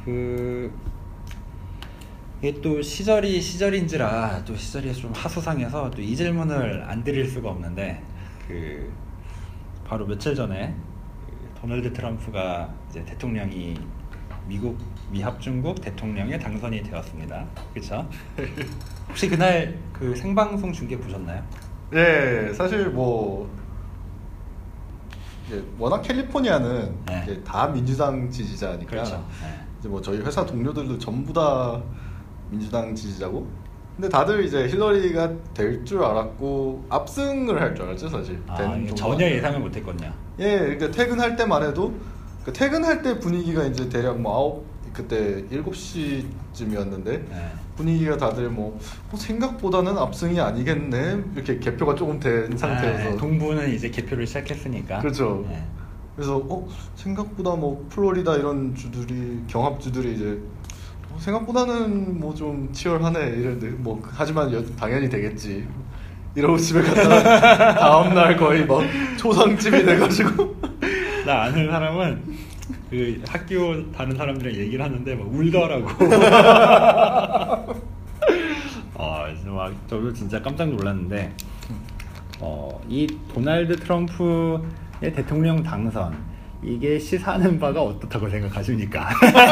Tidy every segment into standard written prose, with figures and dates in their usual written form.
이게 또 시절인지라 또 시절이 좀 하수상해서 또 이 질문을 안 드릴 수가 없는데 바로 며칠 전에 도널드 트럼프가 이제 대통령이 미국 미합중국 대통령에 당선이 되었습니다. 그렇죠? 혹시 그날 그 생방송 중계 보셨나요? 네, 사실 워낙 캘리포니아는 네. 다 민주당 지지자니까 그렇죠. 네. 이제 저희 회사 동료들도 전부 다 민주당 지지자고, 근데 다들 이제 힐러리가 될 줄 알았고 압승을 할 줄 알았죠, 사실. 전혀 예상을 못했거든요. 예, 그러니까 퇴근할 때만 해도 퇴근할 때 분위기가 이제 대략 그때 7시쯤이었는데 네. 분위기가 다들 생각보다는 압승이 아니겠네, 이렇게 개표가 조금 된 상태여서. 동부는 이제 개표를 시작했으니까. 그렇죠. 네. 그래서 생각보다 플로리다 이런 주들이, 경합주들이 이제 생각보다는 좀 치열하네 이랬는데 하지만 당연히 되겠지 이러고 집에 갔다가 다음날 거의 초상집이 돼가지고. 나 아는 사람은 그 학교 다른 사람들이랑 얘기를 하는데 울더라고. 저도 진짜 깜짝 놀랐는데 이 도널드 트럼프의 대통령 당선, 이게 시사하는 바가 어떻다고 생각하십니까?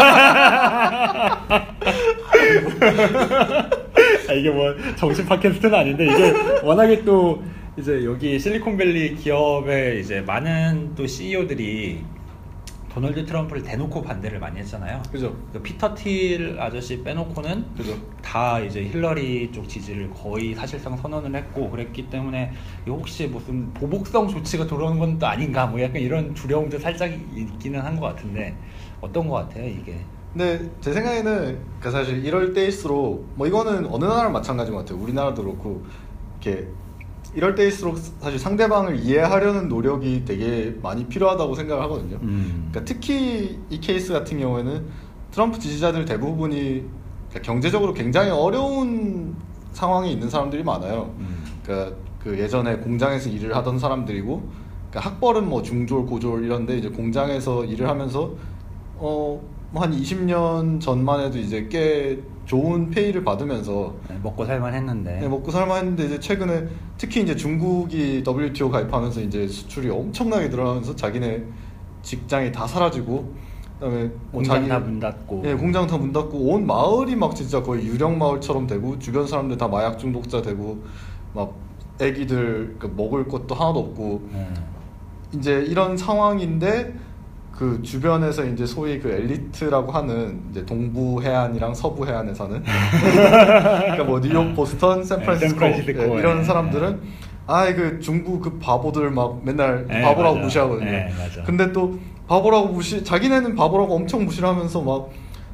이게 정신 팟캐스트는 아닌데, 이게 워낙에 또 이제 여기 실리콘밸리 기업의 이제 많은 또 CEO들이 도널드 트럼프를 대놓고 반대를 많이 했잖아요. 그죠. 피터 틸 아저씨 빼놓고는 그죠. 다 이제 힐러리 쪽 지지를 거의 사실상 선언을 했고, 그랬기 때문에 혹시 무슨 보복성 조치가 들어오는 건 또 아닌가, 약간 이런 두려움도 살짝 있기는 한 것 같은데, 어떤 것 같아요 이게? 근데 제 생각에는 사실 이럴 때일수록 이거는 어느 나라나 마찬가지인 것 같아요. 우리나라도 그렇고 이렇게 이럴 때일수록 사실 상대방을 이해하려는 노력이 되게 많이 필요하다고 생각을 하거든요. 그러니까 특히 이 케이스 같은 경우에는 트럼프 지지자들 대부분이 경제적으로 굉장히 어려운 상황에 있는 사람들이 많아요. 그러니까 그 예전에 공장에서 일을 하던 사람들이고, 그러니까 학벌은 중졸, 고졸 이런데 이제 공장에서 일을 하면서 한 20년 전만 해도 이제 꽤 좋은 페이를 받으면서 먹고 살만 했는데. 네, 먹고 살만 했는데 이제 최근에 특히 이제 중국이 WTO 가입하면서 이제 수출이 엄청나게 늘어나면서 자기네 직장이 다 사라지고, 그다음에 공장 다 문 닫고. 네, 공장 다 문 닫고 온 마을이 진짜 거의 유령 마을처럼 되고, 주변 사람들 다 마약 중독자 되고, 애기들 먹을 것도 하나도 없고, 이제 이런 상황인데 그 주변에서 이제 소위 그 엘리트라고 하는 이제 동부 해안이랑 서부 해안에 사는 그러니까 뉴욕, 보스턴, 샌프란시스코 이런 사람들은 그 중국 그 바보들 맨날 바보라고 맞아. 무시하거든요. 맞아. 근데 또 바보라고 자기네는 바보라고 엄청 무시를 하면서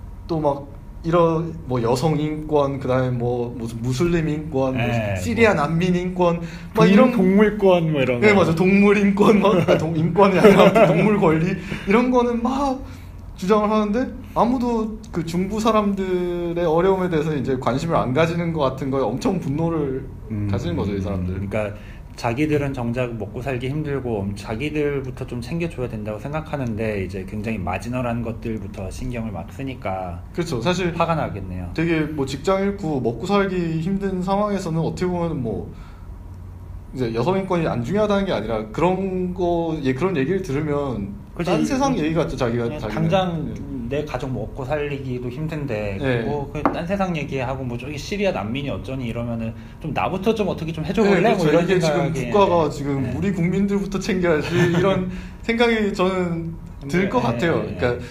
이런 여성 인권, 그다음에 무슨 무슬림 인권, 시리아 난민 인권, 이런 동물권 이런 거. 네, 맞아. 동물 인권, 인권이 아니라 동물 권리 이런 거는 주장을 하는데, 아무도 그 중부 사람들의 어려움에 대해서 이제 관심을 안 가지는 것 같은 거에 엄청 분노를 가지는 거죠, 이 사람들. 그러니까 자기들은 정작 먹고 살기 힘들고 자기들부터 좀 챙겨줘야 된다고 생각하는데, 이제 굉장히 마지널한 것들부터 신경을 막 쓰니까. 그렇죠. 사실 화가 나겠네요. 되게 직장 잃고 먹고 살기 힘든 상황에서는 어떻게 보면 이제 여성 인권이 안 중요하다는 게 아니라 그런 얘기를 들으면 딴 세상 얘기 같죠. 당장 내 가족 먹고 살리기도 힘든데 딴 세상 얘기하고 저기 시리아 난민이 어쩌니 이러면은 좀 나부터 좀 어떻게 좀 해줘볼래? 그렇죠. 이런 이게 생각이. 지금 국가가 지금 우리 국민들부터 챙겨야지 이런 생각이 저는 들 것 같아요. 그러니까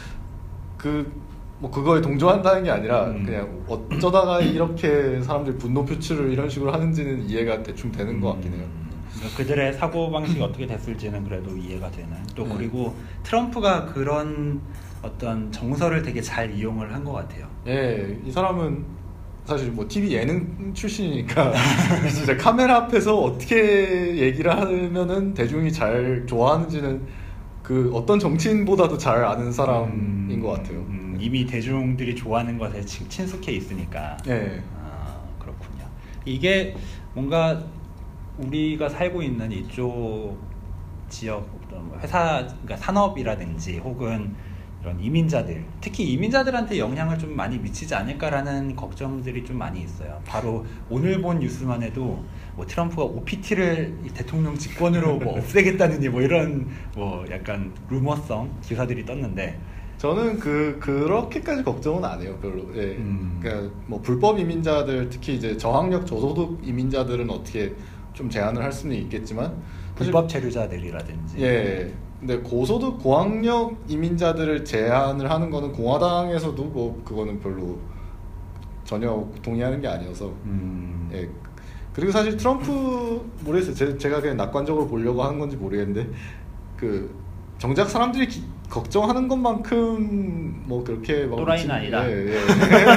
그거에 동조한다는 게 아니라 그냥 어쩌다가 이렇게 사람들이 분노 표출을 이런 식으로 하는지는 이해가 대충 되는 것 같긴 해요. 그들의 사고방식이 어떻게 됐을지는 그래도 이해가 되는. 또 그리고 트럼프가 그런 어떤 정서를 되게 잘 이용을 한 것 같아요. 이 사람은 사실 TV 예능 출신이니까 진짜 카메라 앞에서 어떻게 얘기를 하면은 대중이 잘 좋아하는지는 그 어떤 정치인보다도 잘 아는 사람인 것 같아요. 이미 대중들이 좋아하는 것에 친숙해 있으니까. 그렇군요. 이게 뭔가 우리가 살고 있는 이쪽 지역 회사, 그러니까 산업이라든지 혹은 이런 이민자들, 특히 이민자들한테 영향을 좀 많이 미치지 않을까라는 걱정들이 좀 많이 있어요. 바로 오늘 본 뉴스만 해도 뭐 트럼프가 OPT를 대통령 직권으로 뭐 없애겠다느니 뭐 이런 뭐 약간 루머성 기사들이 떴는데 저는 그렇게까지 걱정은 안 해요, 별로. 예. 그러니까 뭐 불법 이민자들, 특히 이제 저학력 저소득 이민자들은 어떻게 좀 제한을 할 수는 있겠지만 불법 체류자들이라든지. 예. 근데 고소득 고학력 이민자들을 제한을 하는 거는 공화당에서도 뭐 그거는 별로 전혀 동의하는 게 아니어서. 예. 그리고 사실 트럼프 모르겠어요. 제가 그냥 낙관적으로 보려고 하는 건지 모르겠는데 그 정작 사람들이 걱정하는 것만큼 뭐 그렇게 막 또라이는 아니다. 예, 예.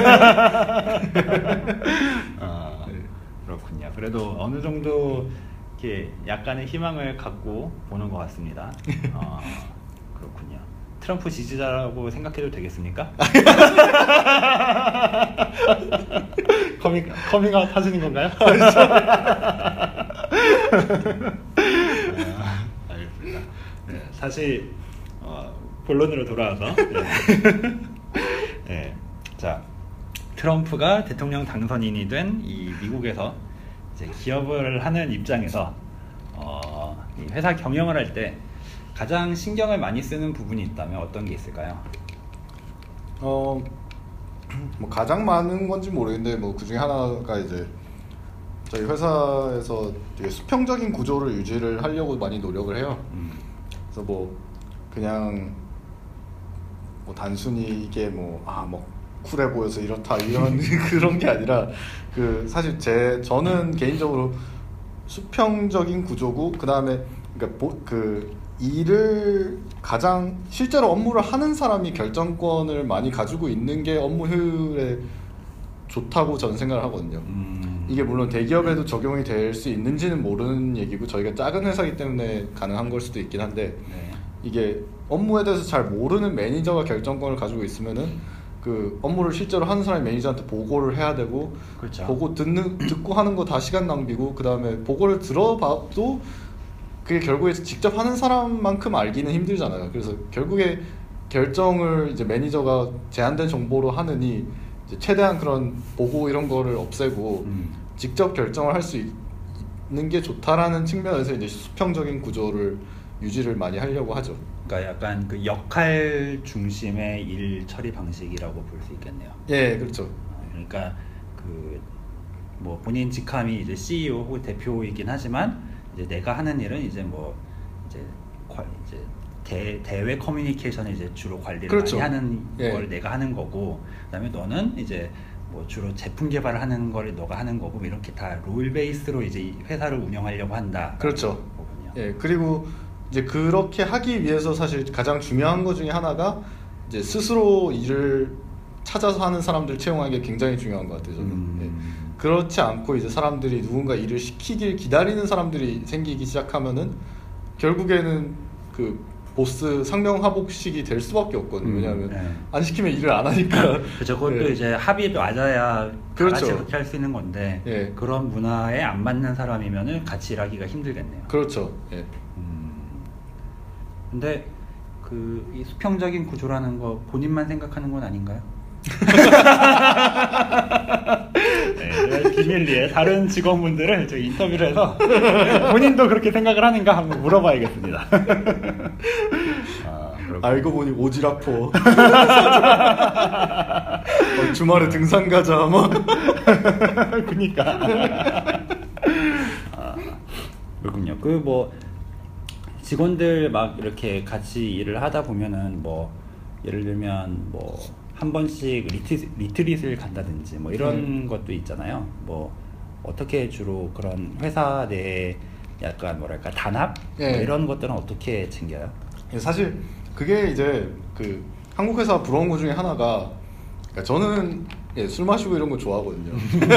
그렇군요. 그래도 어느 정도 이렇게 약간의 희망을 갖고 보는 것 같습니다. 그렇군요. 트럼프 지지자라고 생각해도 되겠습니까? 커밍아웃 하시는 건가요? 알겠습니다. 네, 사실 본론으로 돌아와서 네. 자, 트럼프가 대통령 당선인이 된 이 미국에서 이제 기업을 하는 입장에서 이 회사 경영을 할 때 가장 신경을 많이 쓰는 부분이 있다면 어떤 게 있을까요? 뭐 가장 많은 건지 모르겠는데 뭐 그 중에 하나가 이제 저희 회사에서 되게 수평적인 구조를 유지를 하려고 많이 노력을 해요. 그래서 뭐 그냥 뭐 단순히 이게 뭐 쿨해 보여서 이렇다 이런 그런 게 아니라 그 사실 저는 개인적으로 수평적인 구조고 그다음에 그러니까 그 일을 가장 실제로 업무를 하는 사람이 결정권을 많이 가지고 있는 게 업무 효율에 좋다고 저는 생각을 하거든요. 이게 물론 대기업에도 적용이 될 수 있는지는 모르는 얘기고 저희가 작은 회사이기 때문에 가능한 걸 수도 있긴 한데 네. 이게 업무에 대해서 잘 모르는 매니저가 결정권을 가지고 있으면은 그 업무를 실제로 하는 사람이 매니저한테 보고를 해야 되고 그렇죠. 보고 듣고 하는 거 다 시간 낭비고 그 다음에 보고를 들어봐도 그게 결국에 직접 하는 사람만큼 알기는 힘들잖아요. 그래서 결국에 결정을 이제 매니저가 제한된 정보로 하느니 이제 최대한 그런 보고 이런 거를 없애고 직접 결정을 할 수 있는 게 좋다라는 측면에서 이제 수평적인 구조를 유지를 많이 하려고 하죠. 그러니까 약간 그 역할 중심의 일 처리 방식이라고 볼 수 있겠네요. 예, 그렇죠. 그러니까 그 뭐 본인 직함이 이제 CEO 혹은 대표이긴 하지만 이제 내가 하는 일은 이제 뭐 이제 대외 커뮤니케이션을 이제 주로 관리를 그렇죠. 많이 하는 예. 걸 내가 하는 거고, 그다음에 너는 이제 뭐 주로 제품 개발을 하는 걸 너가 하는 거고, 뭐 이렇게 다 롤 베이스로 이제 이 회사를 운영하려고 한다. 그렇죠. 거군요. 예, 그리고 이제 그렇게 하기 위해서 사실 가장 중요한 것 중에 하나가 이제 스스로 일을 찾아서 하는 사람들 채용하는 게 굉장히 중요한 것 같아요. 저는. 예. 그렇지 않고 이제 사람들이 누군가 일을 시키길 기다리는 사람들이 생기기 시작하면은 결국에는 그 보스 상명하복식이 될 수밖에 없거든요. 왜냐하면 네. 안 시키면 일을 안 하니까. 그렇죠. 그것도 예. 이제 합의에 맞아야 그렇죠. 같이 그렇게 할 수 있는 건데 예. 그런 문화에 안 맞는 사람이면은 같이 일하기가 힘들겠네요. 그렇죠. 예. 근데 그 이 수평적인 구조라는 거 본인만 생각하는 건 아닌가요? 네, 비밀리에 다른 직원분들을 저희 인터뷰를 해서 본인도 그렇게 생각을 하는가 한번 물어봐야겠습니다. 알고 보니 오지라퍼. 주말에 등산 가자 뭐. 그니까. 그렇군요. 그 뭐 직원들 막 이렇게 같이 일을 하다 보면은 뭐 예를 들면 뭐 한 번씩 리트릿을 간다든지 뭐 이런 것도 있잖아요. 뭐 어떻게 주로 그런 회사 내에 약간 뭐랄까 단합 뭐 예. 이런 것들은 어떻게 챙겨요? 사실 그게 이제 그 한국 회사 부러운 것 중에 하나가 그러니까 저는 술 마시고 이런 거 좋아하거든요.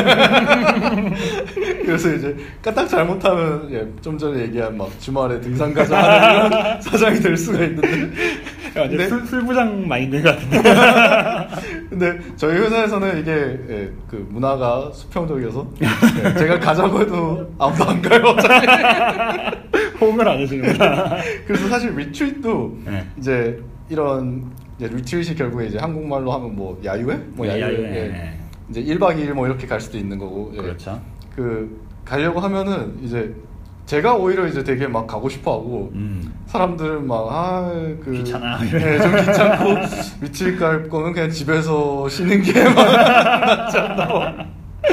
그래서 이제 까딱 잘못하면 좀 전에 얘기한 막 주말에 등산 가자 하는 이런 사장이 될 수가 있는데 근데 술부장 마인드 같은데. 근데 저희 회사에서는 이게 그 문화가 수평적이어서 제가 가자고 해도 아무도 안 가요. 어차피. 호응을 안 해주는구나. 그래서 사실 리트릿도 네. 이제 이런 이제 리트릿이 결국에 이제 한국말로 하면 뭐 야유회? 뭐 네, 야유회. 야유회. 예. 네. 이제 1박 2일 뭐 이렇게 갈 수도 있는 거고. 예. 그렇죠. 그 가려고 하면은 이제 제가 오히려 이제 되게 막 가고 싶어 하고 사람들은 막 귀찮아. 네, 좀 귀찮고 리트릿 갈 거면 그냥 집에서 쉬는 게 낫지 않나.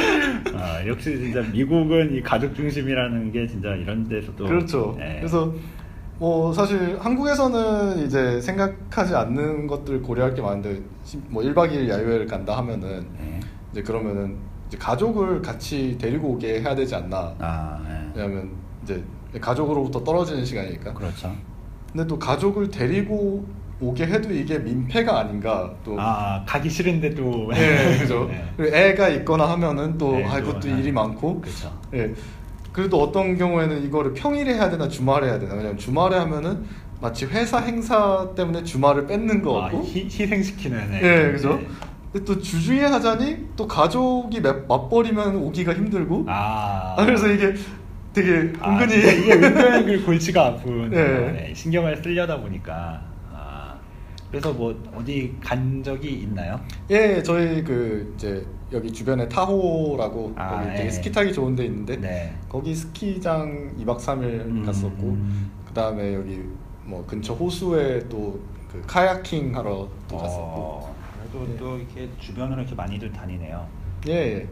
역시 진짜 미국은 이 가족 중심이라는 게 진짜 이런 데서도 그렇죠. 네. 그래서 뭐 사실 한국에서는 이제 생각하지 않는 것들 고려할 게 많은데 뭐 1박 2일 야유회를 간다 하면은 네. 이제 그러면은 이제 가족을 같이 데리고 오게 해야 되지 않나. 네. 왜냐면 이제 가족으로부터 떨어지는 시간이니까. 그렇죠. 근데 또 가족을 데리고 오게 해도 이게 민폐가 아닌가 또. 가기 싫은데도. 네, 그죠. 네. 그리고 애가 있거나 하면은 또 네, 그것도 일이 많고. 그렇죠. 예. 그래도 어떤 경우에는 이거를 평일에 해야 되나 주말에 해야 되나. 왜냐면 주말에 하면은 마치 회사 행사 때문에 주말을 뺏는 거 같고. 희생시키는. 예, 그죠. 네. 근데 또 주중에 하자니 또 가족이 맞벌이면 오기가 힘들고. 그래서 이게 되게 은근히 이게 은근 그 골치가 아픈 네. 신경을 쓰려다 보니까. 그래서 뭐 어디 간 적이 있나요? 예, 저희 그 이제 여기 주변에 타호라고 거기 되게 예. 스키 타기 좋은 데 있는데 네. 거기 스키장 2박 3일 갔었고 그 다음에 여기 뭐 근처 호수에 또 그 카야킹 하러 또 갔었고. 그래도 또 이렇게 주변으로 이렇게 많이들 다니네요. 예.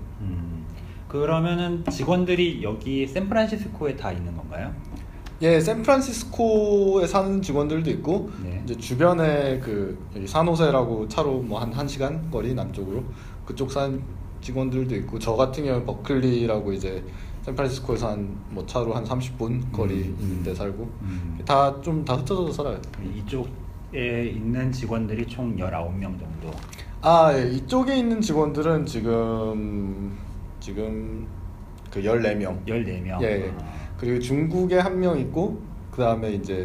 그러면은 직원들이 여기 샌프란시스코에 다 있는 건가요? 예, 샌프란시스코에 사는 직원들도 있고 네. 이제 주변에 그 여기 산호세라고 차로 뭐 한 1시간 거리 남쪽으로 그쪽 산 직원들도 있고 저 같은 경우는 버클리라고 이제 샌프란시스코에서 한 뭐 차로 한 30분 거리 있는데 살고 다 흩어져서 살아요. 이쪽에 있는 직원들이 총 19명 정도. 예, 이쪽에 있는 직원들은 지금 그 14명. 14명. 예. 그리고 중국에 한 명 있고 그 다음에 이제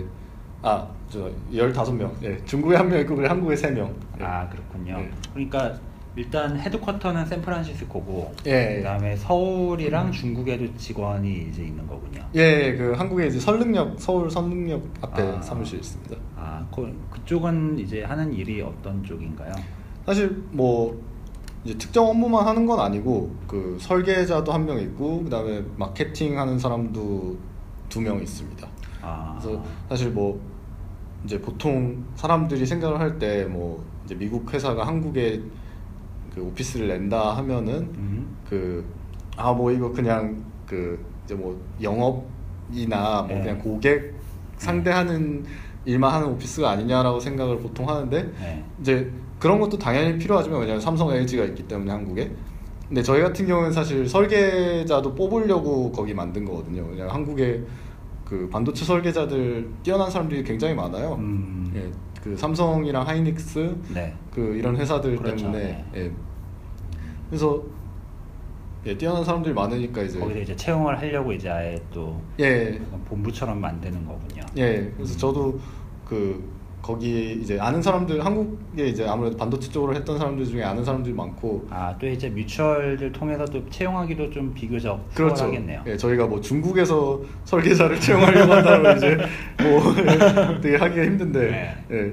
15명. 예. 중국에 한 명 있고 그리고 한국에 3명. 예. 그렇군요. 예. 그러니까 일단 헤드쿼터는 샌프란시스코고 예. 그다음에 서울이랑 중국에도 직원이 이제 있는 거군요. 예, 그 한국에 이제 서울 선릉역 앞에 사무실 있습니다. 그쪽은 이제 하는 일이 어떤 쪽인가요? 사실 뭐 이제 특정 업무만 하는 건 아니고 그 설계자도 한 명 있고 그다음에 마케팅 하는 사람도 2명 있습니다. 그래서 사실 뭐 이제 보통 사람들이 생각을 할 때 뭐 이제 미국 회사가 한국에 그 오피스를 낸다 하면은 뭐 이거 그냥 그 이제 뭐 영업이나 뭐 그냥 고객 상대하는 일만 하는 오피스가 아니냐라고 생각을 보통 하는데 이제 그런 것도 당연히 필요하지만 왜냐하면 삼성, LG가 있기 때문에 한국에. 근데 저희 같은 경우는 사실 설계자도 뽑으려고 거기 만든 거거든요. 왜냐하면 한국에 그 반도체 설계자들 뛰어난 사람들이 굉장히 많아요. 예, 그 삼성이랑 하이닉스 그 이런 회사들 그렇죠. 때문에. 예. 그래서 뛰어난 사람들이 많으니까 이제 거기서 이제 채용을 하려고 이제 아예 또 본부처럼 만드는 거군요. 예. 그래서 저도 거기 이제 아는 사람들 한국에 이제 아무래도 반도체 쪽으로 했던 사람들 중에 아는 사람들이 많고 또 이제 뮤추얼들 통해서 또 채용하기도 좀 비교적 그렇죠. 수월하겠네요. 예, 저희가 뭐 중국에서 설계자를 채용하려고 한다면 이제 뭐 되게 하기가 힘든데 예.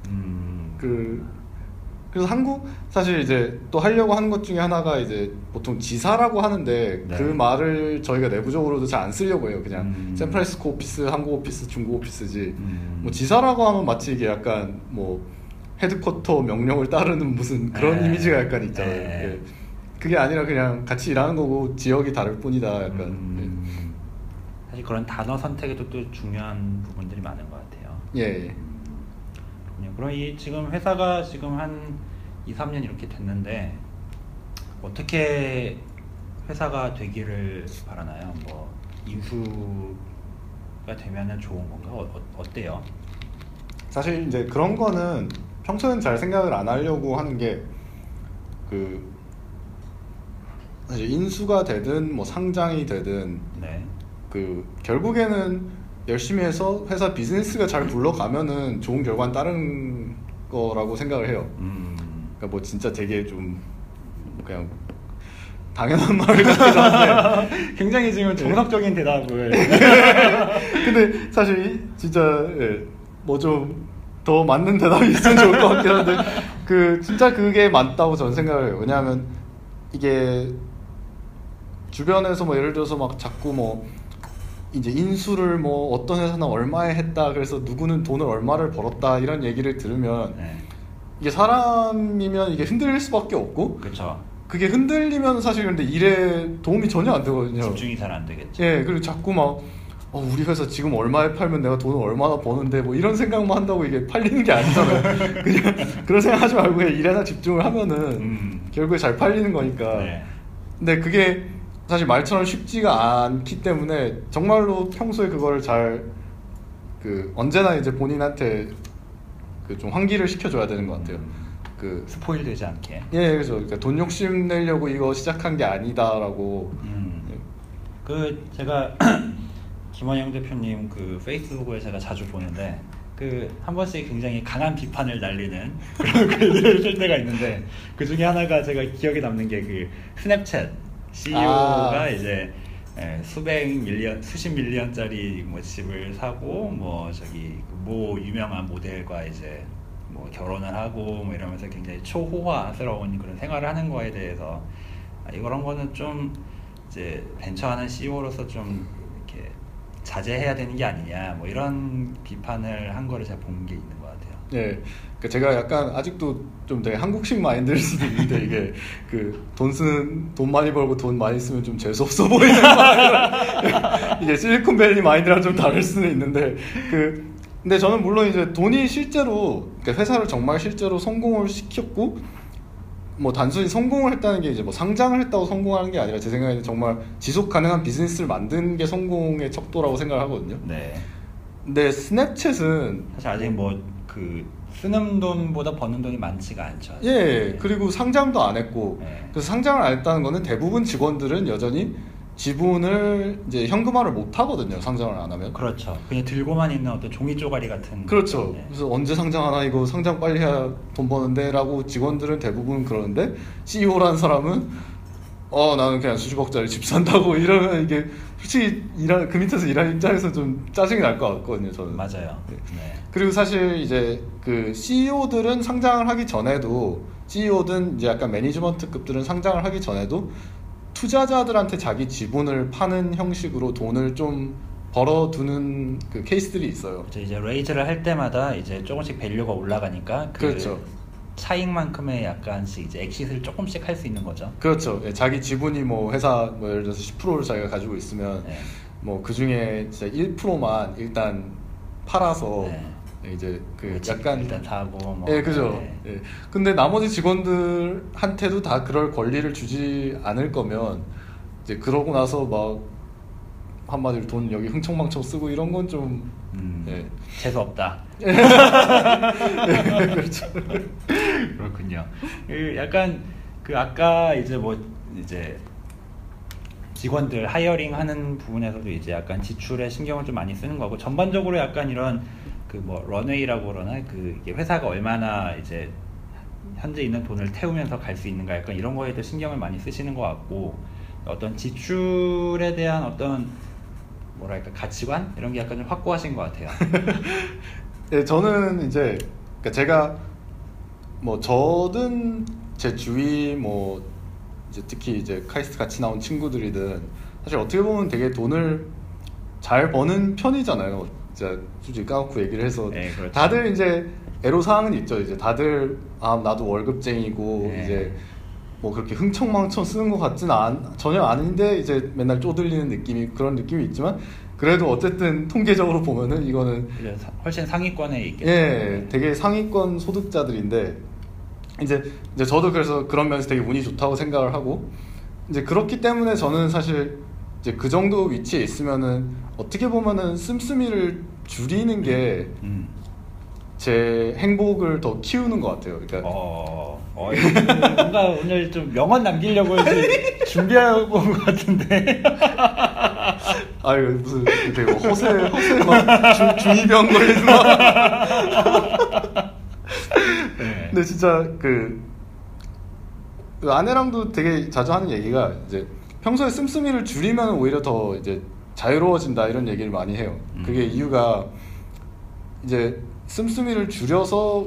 그래서 한국 사실 이제 또 하려고 하는 것 중에 하나가 이제 보통 지사라고 하는데 그 말을 저희가 내부적으로도 잘 안 쓰려고 해요. 그냥 샌프란시스코 오피스, 한국 오피스, 중국 오피스지. 뭐 지사라고 하면 마치 이게 약간 뭐 헤드쿼터 명령을 따르는 무슨 그런 이미지가 약간 있잖아요. 예. 그게 아니라 그냥 같이 일하는 거고 지역이 다를 뿐이다. 약간. 사실 그런 단어 선택에도 또 중요한 부분들이 많은 것 같아요. 예. 그럼 지금 회사가 지금 한 2, 3년 이렇게 됐는데 어떻게 회사가 되기를 바라나요? 뭐 인수가 되면은 좋은 건가? 어때요? 사실 이제 그런 거는 평소에는 잘 생각을 안 하려고 하는 게 사실 인수가 되든 뭐 상장이 되든 결국에는 열심히 해서 회사 비즈니스가 잘 굴러가면은 좋은 결과는 따르는 거라고 생각을 해요. 그러니까 뭐 진짜 되게 좀 그냥 당연한 말을 같기도 한데 굉장히 지금 정석적인 대답을 근데 사실 진짜 뭐 좀 더 맞는 대답이 있으면 좋을 것 같긴 한데 진짜 그게 맞다고 저는 생각을 해요. 왜냐하면 이게 주변에서 뭐 예를 들어서 막 자꾸 뭐 이제 인수를 뭐 어떤 회사는 얼마에 했다 그래서 누구는 돈을 얼마를 벌었다 이런 얘기를 들으면 네. 이게 사람이면 이게 흔들릴 수밖에 없고 그렇죠. 그게 흔들리면 사실 근데 일에 도움이 전혀 안 되거든요. 집중이 잘 안 되겠죠. 예, 그리고 자꾸 막 우리 회사 지금 얼마에 팔면 내가 돈을 얼마나 버는데 뭐 이런 생각만 한다고 이게 팔리는 게 아니잖아요. 그냥 그런 생각하지 말고 그냥 일에나 집중을 하면은 결국에 잘 팔리는 거니까. 네. 근데 그게 사실 말처럼 쉽지가 않기 때문에 정말로 평소에 그거를 잘 언제나 이제 본인한테 좀 환기를 시켜줘야 되는 것 같아요. 스포일 되지 않게. 예, 그래서 그러니까 돈 욕심 내려고 이거 시작한 게 아니다라고. 제가 김원영 대표님 페이스북을 제가 자주 보는데 한 번씩 굉장히 강한 비판을 날리는 그런 글들을 쓸 때가 있는데 그 중에 하나가 제가 기억에 남는 게 스냅챗 CEO가 이제 수십 밀리언짜리 뭐 집을 사고 뭐 모 유명한 모델과 이제 뭐 결혼을 하고 뭐 이러면서 굉장히 초호화스러운 그런 생활을 하는 거에 대해서 이런 거는 좀 이제 벤처하는 CEO로서 좀 이렇게 자제해야 되는 게 아니냐 뭐 이런 비판을 한 거를 제가 본 게 있는 것 같아요. 네, 그러니까 제가 약간 아직도 좀 되게 한국식 마인드일 수도 있는데 이게 돈 많이 벌고 돈 많이 쓰면 좀 재수 없어 보이는 이게 실리콘밸리 마인드랑 좀 다를 수는 있는데 근데 저는 물론 이제 돈이 실제로 그러니까 회사를 정말 실제로 성공을 시켰고 뭐 단순히 성공을 했다는 게 이제 뭐 상장을 했다고 성공하는 게 아니라 제 생각에는 정말 지속 가능한 비즈니스를 만든 게 성공의 척도라고 생각을 하거든요. 네. 근데 스냅챗은 사실 아직 뭐 쓰는 돈보다 버는 돈이 많지가 않죠. 예, 네. 그리고 상장도 안 했고 네. 그래서 상장을 안 했다는 거는 대부분 직원들은 여전히 지분을 이제 현금화를 못 하거든요. 상장을 안 하면. 그렇죠. 그냥 들고만 있는 어떤 종이 쪼가리 같은. 그렇죠. 네. 그래서 언제 상장하나 이거 상장 빨리 해야 돈 버는데라고 직원들은 대부분 그러는데 CEO라는 사람은 나는 그냥 수십억짜리 집 산다고 이러면 이게 솔직히 그 밑에서 일하는 입장에서 좀 짜증이 날 것 같거든요. 저는. 맞아요. 네. 네. 그리고 사실 이제 CEO들은 상장을 하기 전에도 CEO든 이제 약간 매니지먼트급들은 상장을 하기 전에도 투자자들한테 자기 지분을 파는 형식으로 돈을 좀 벌어두는 케이스들이 있어요. 이제 레이즈를 할 때마다 이제 조금씩 밸류가 올라가니까 그렇죠. 차익만큼의 약간씩 이제 엑싯을 조금씩 할 수 있는 거죠. 그렇죠. 예, 자기 지분이 뭐 회사 뭐 예를 들어서 10%를 자기가 가지고 있으면 네. 뭐 그 중에 진짜 1%만 일단 팔아서 네. 이제 약간 일단 사고 뭐. 예, 그죠. 네. 예. 근데 나머지 직원들한테도 다 그럴 권리를 주지 않을 거면 이제 그러고 나서 막 한마디로 돈 여기 흥청망청 쓰고 이런 건 좀 예. 재수 없다. 예, 그렇죠. 그렇군요. 약간 아까 이제 직원들 하이어링 하는 부분에서도 이제 약간 지출에 신경을 좀 많이 쓰는 거고 전반적으로 약간 이런 뭐 런웨이라고 그러나 이게 회사가 얼마나 이제 현재 있는 돈을 태우면서 갈 수 있는가 약간 이런 거에도 신경을 많이 쓰시는 것 같고 어떤 지출에 대한 어떤 뭐랄까 가치관 이런 게 약간 좀 확고하신 것 같아요. 네, 저는 이제 그러니까 제가 뭐 저든 제 주위 뭐 이제 특히 이제 카이스트 같이 나온 친구들이든 사실 어떻게 보면 되게 돈을 잘 버는 편이잖아요. 진짜 솔직히 까놓고 얘기를 해서 네, 그렇죠. 다들 이제 애로사항은 있죠. 이제 다들 나도 월급쟁이고 네. 이제 뭐 그렇게 흥청망청 쓰는 것 같지는 전혀 아닌데 이제 맨날 쪼들리는 그런 느낌이 있지만 그래도 어쨌든 통계적으로 보면은 이거는 훨씬 상위권에 있겠죠. 예, 되게 상위권 소득자들인데 이제 저도 그래서 그런 면에서 되게 운이 좋다고 생각을 하고 이제 그렇기 때문에 저는 사실 이제 그 정도 위치에 있으면은 어떻게 보면은 씀씀이를 줄이는 게 제 행복을 더 키우는 것 같아요. 그러니까 뭔가 오늘 좀 명언 남기려고 준비하고 온 것 같은데. 아유 무슨 되게 뭐 허세 막 중이병 걸리는 막. 네. 근데 진짜 그 아내랑도 되게 자주 하는 얘기가 이제 평소에 씀씀이를 줄이면 오히려 더 이제 자유로워진다 이런 얘기를 많이 해요. 그게 이유가 이제 씀씀이를 줄여서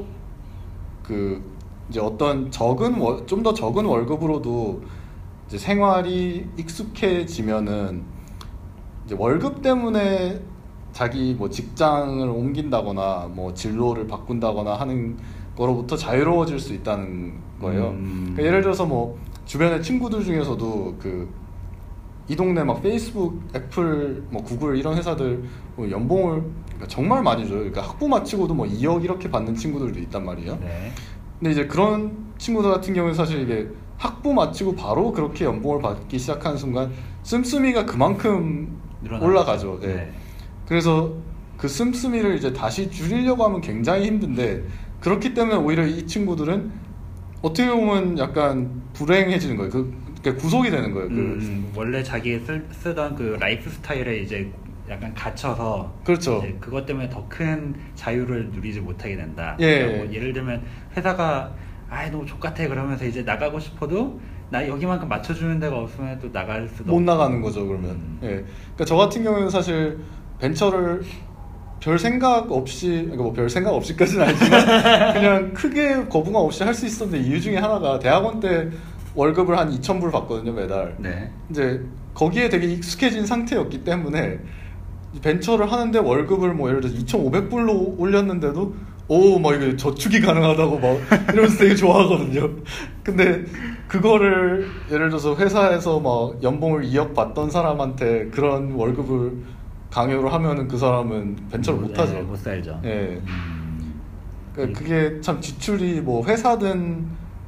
그 이제 어떤 좀 더 적은 월급으로도 이제 생활이 익숙해지면은 이제 월급 때문에 자기 뭐 직장을 옮긴다거나 뭐 진로를 바꾼다거나 하는 거로부터 자유로워질 수 있다는 거예요. 그러니까 예를 들어서 뭐 주변의 친구들 중에서도 그 이 동네 막 페이스북, 애플, 뭐 구글 이런 회사들 뭐 연봉을 그러니까 정말 많이 줘요. 그러니까 학부 마치고도 뭐 2억 이렇게 받는 친구들도 있단 말이에요. 네. 근데 이제 그런 친구들 같은 경우는 사실 이게 학부 마치고 바로 그렇게 연봉을 받기 시작하는 순간 씀씀이가 그만큼 올라가죠. 네. 네. 그래서 그 씀씀이를 이제 다시 줄이려고 하면 굉장히 힘든데 그렇기 때문에 오히려 이 친구들은 어떻게 보면 약간 불행해지는 거예요. 그러니까 구속이 되는 거예요. 원래 자기 쓰던 그 라이프 스타일에 이제 약간 갇혀서 그렇죠. 이제 그것 때문에 더 큰 자유를 누리지 못하게 된다. 예. 그러니까 뭐 예를 들면 회사가 너무 족같아 그러면서 이제 나가고 싶어도 나 여기만큼 맞춰주는 데가 없으면 또 나갈 수도 못 없고. 나가는 거죠. 그러면. 예. 그러니까 저 같은 경우는 사실 벤처를 별 생각 없이, 그러니까 뭐 별 생각 없이까지는 아니지만 그냥 크게 거부감 없이 할 수 있었는데 이유 중에 하나가 대학원 때 월급을 한 2,000불 받거든요, 매달. 네. 이제 거기에 되게 익숙해진 상태였기 때문에 벤처를 하는데 월급을 뭐 예를 들어서 2,500불로 올렸는데도 막 이게 저축이 가능하다고 막 이러면서 되게 좋아하거든요. 근데 그거를 예를 들어서 회사에서 막 연봉을 2억 받던 사람한테 그런 월급을 강요를 하면은 그 사람은 벤처를 못 하죠. 못 살죠. 예. 그러니까 그게 참 지출이 뭐 회사든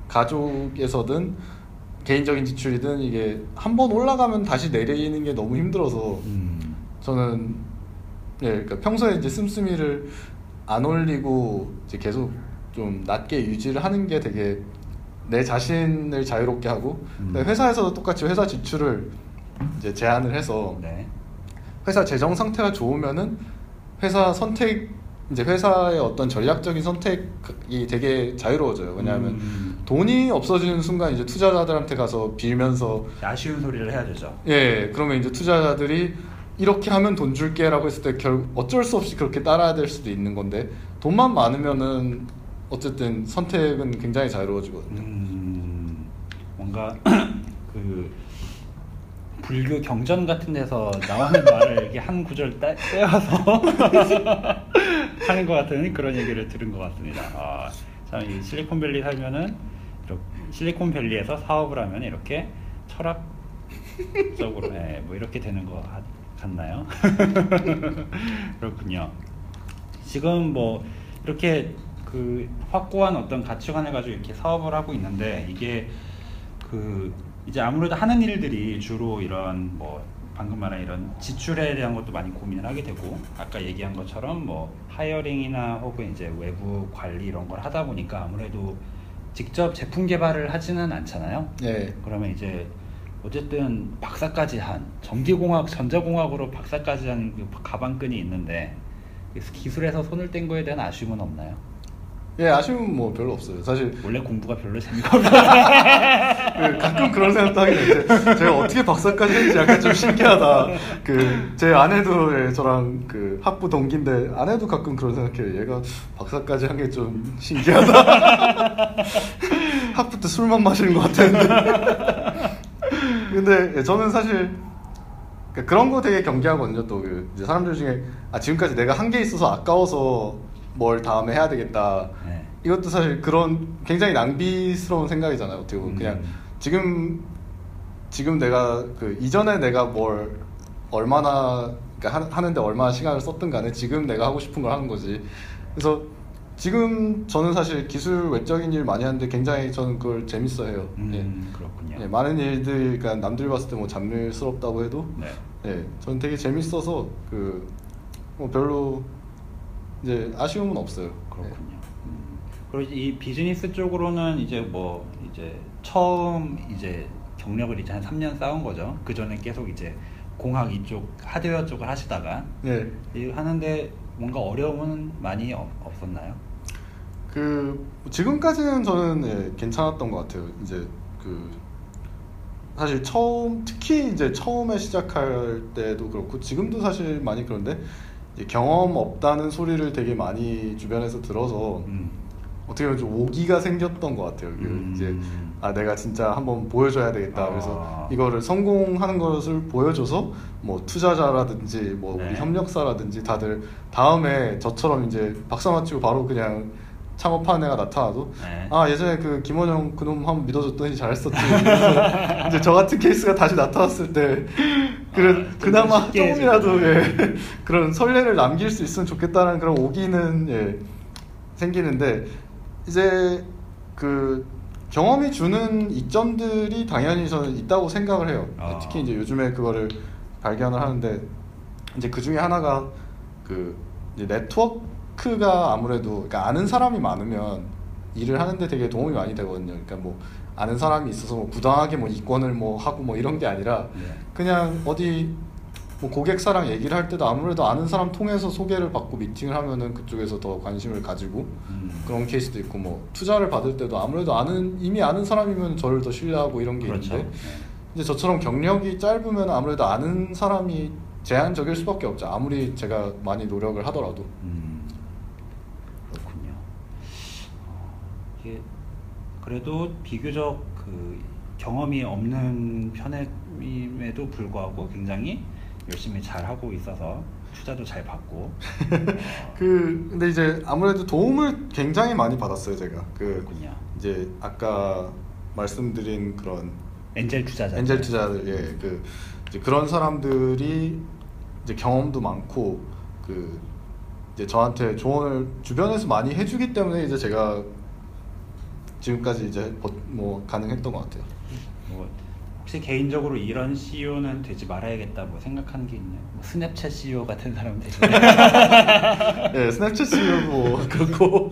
가족에서든 개인적인 지출이든 이게 한 번 올라가면 다시 내리는 게 너무 힘들어서 저는 그러니까 평소에 이제 씀씀이를 안 올리고 이제 계속 좀 낮게 유지를 하는 게 되게 내 자신을 자유롭게 하고 회사에서도 똑같이 회사 지출을 이제 제한을 해서 네. 회사 재정 상태가 좋으면은 회사 선택 이제 회사의 어떤 전략적인 선택이 되게 자유로워져요. 왜냐하면 돈이 없어지는 순간 이제 투자자들한테 가서 빌면서 아쉬운 소리를 해야 되죠. 예, 그러면 이제 투자자들이 이렇게 하면 돈 줄게라고 했을 때 어쩔 수 없이 그렇게 따라야 될 수도 있는 건데 돈만 많으면은 어쨌든 선택은 굉장히 자유로워지거든요. 뭔가 그 불교 경전 같은 데서 나오는 말을 이렇게 한 구절 떼어서 하는 것 같은 그런 얘기를 들은 것 같습니다. 참 이 실리콘밸리 살면은 실리콘밸리에서 사업을 하면 이렇게 철학적으로 뭐 이렇게 되는 것 같나요? 그렇군요. 지금 뭐 이렇게 그 확고한 어떤 가치관을 가지고 이렇게 사업을 하고 있는데 이게 그 이제 아무래도 하는 일들이 주로 이런 뭐 방금 말한 이런 지출에 대한 것도 많이 고민을 하게 되고 아까 얘기한 것처럼 뭐 하이어링이나 혹은 이제 외부 관리 이런 걸 하다 보니까 아무래도 직접 제품 개발을 하지는 않잖아요. 네. 그러면 이제 어쨌든 박사까지 한 전기공학, 전자공학으로 박사까지 한 가방끈이 있는데 기술에서 손을 뗀 거에 대한 아쉬움은 없나요? 예, 아쉬움은 뭐 별로 없어요. 사실 원래 공부가 별로 재미가 없어요. 가끔 그런 생각도 하긴 해요. 제가 어떻게 박사까지 했는지 약간 좀 신기하다. 제 아내도 저랑 그 학부 동기인데 아내도 가끔 그런 생각해요. 얘가 박사까지 한 게 좀 신기하다. 학부 때 술만 마시는 것 같았는데. 근데 저는 사실 그런 거 되게 경계하거든요. 또 이제 사람들 중에 지금까지 내가 한 게 있어서 아까워서 뭘 다음에 해야 되겠다. 네. 이것도 사실 그런 굉장히 낭비스러운 생각이잖아요. 어떻게 보면 그냥 지금 내가 이전에 내가 뭘 얼마나 그러니까 하는데 얼마나 시간을 썼든 간에 지금 내가 하고 싶은 걸 하는 거지. 그래서 지금 저는 사실 기술 외적인 일 많이 하는데 굉장히 저는 그걸 재밌어해요. 그렇군요. 예, 많은 일들 그러니까 남들 봤을 때 뭐 잡일스럽다고 해도 저는 되게 재밌어서 뭐 별로 이제 아쉬움은 없어요. 그렇군요. 그리고 이 비즈니스 쪽으로는 이제 처음 이제 경력을 이제 한 3년 쌓은 거죠. 그 전에 계속 이제 공학 이쪽 하드웨어 쪽을 하시다가 하는데 뭔가 어려움은 많이 없었나요? 지금까지는 저는 괜찮았던 것 같아요. 이제 사실 특히 이제 처음에 시작할 때도 그렇고 지금도 사실 많이 그런데 이제 경험 없다는 소리를 되게 많이 주변에서 들어서 어떻게 보면 좀 오기가 생겼던 것 같아요. 이제 내가 진짜 한번 보여줘야 되겠다. 그래서 이거를 성공하는 것을 보여줘서 뭐 투자자라든지 뭐 우리 네. 협력사라든지 다들 다음에 저처럼 이제 박사 맞추고 바로 그냥 창업하는 애가 나타나도 네. 예전에 그 김원영 그놈 한번 믿어줬더니 잘했었지. 그래서 이제 저 같은 케이스가 다시 나타났을 때 그나마 쉽게 조금이라도 해주고. 그런 선례를 남길 수 있으면 좋겠다는 그런 오기는 생기는데 이제 그 경험이 주는 이점들이 당연히 저는 있다고 생각을 해요. 특히 이제 요즘에 그거를 발견을 하는데 이제 그 중에 하나가 그 이제 네트워크가 아무래도 그러니까 아는 사람이 많으면 일을 하는데 되게 도움이 많이 되거든요. 그러니까 뭐 아는 사람이 있어서 뭐 부당하게 뭐 이권을 뭐 하고 뭐 이런 게 아니라 그냥 어디 뭐 고객사랑 얘기를 할 때도 아무래도 아는 사람 통해서 소개를 받고 미팅을 하면은 그쪽에서 더 관심을 가지고 그런 케이스도 있고 뭐 투자를 받을 때도 아무래도 이미 아는 사람이면 저를 더 신뢰하고 이런 게 그렇죠. 있는데 이제 저처럼 경력이 짧으면 아무래도 아는 사람이 제한적일 수밖에 없죠. 아무리 제가 많이 노력을 하더라도. 그렇군요. 이게 그래도 비교적 그 경험이 없는 편임에도 불구하고 굉장히 열심히 잘 하고 있어서 투자도 잘 받고. 근데 이제 아무래도 도움을 굉장히 많이 받았어요, 제가. 그렇군요. 이제 아까 말씀드린 그런 엔젤 투자자들. 이제 그런 사람들이 이제 경험도 많고 이제 저한테 조언을 주변에서 많이 해주기 때문에 이제 제가 지금까지 이제 뭐 가능했던 것 같아요. 뭐 혹시 개인적으로 이런 CEO는 되지 말아야겠다 뭐 생각하는 게 있나요? 뭐 스냅챗 CEO 같은 사람 되시나요? 네, 스냅챗 CEO도 그렇고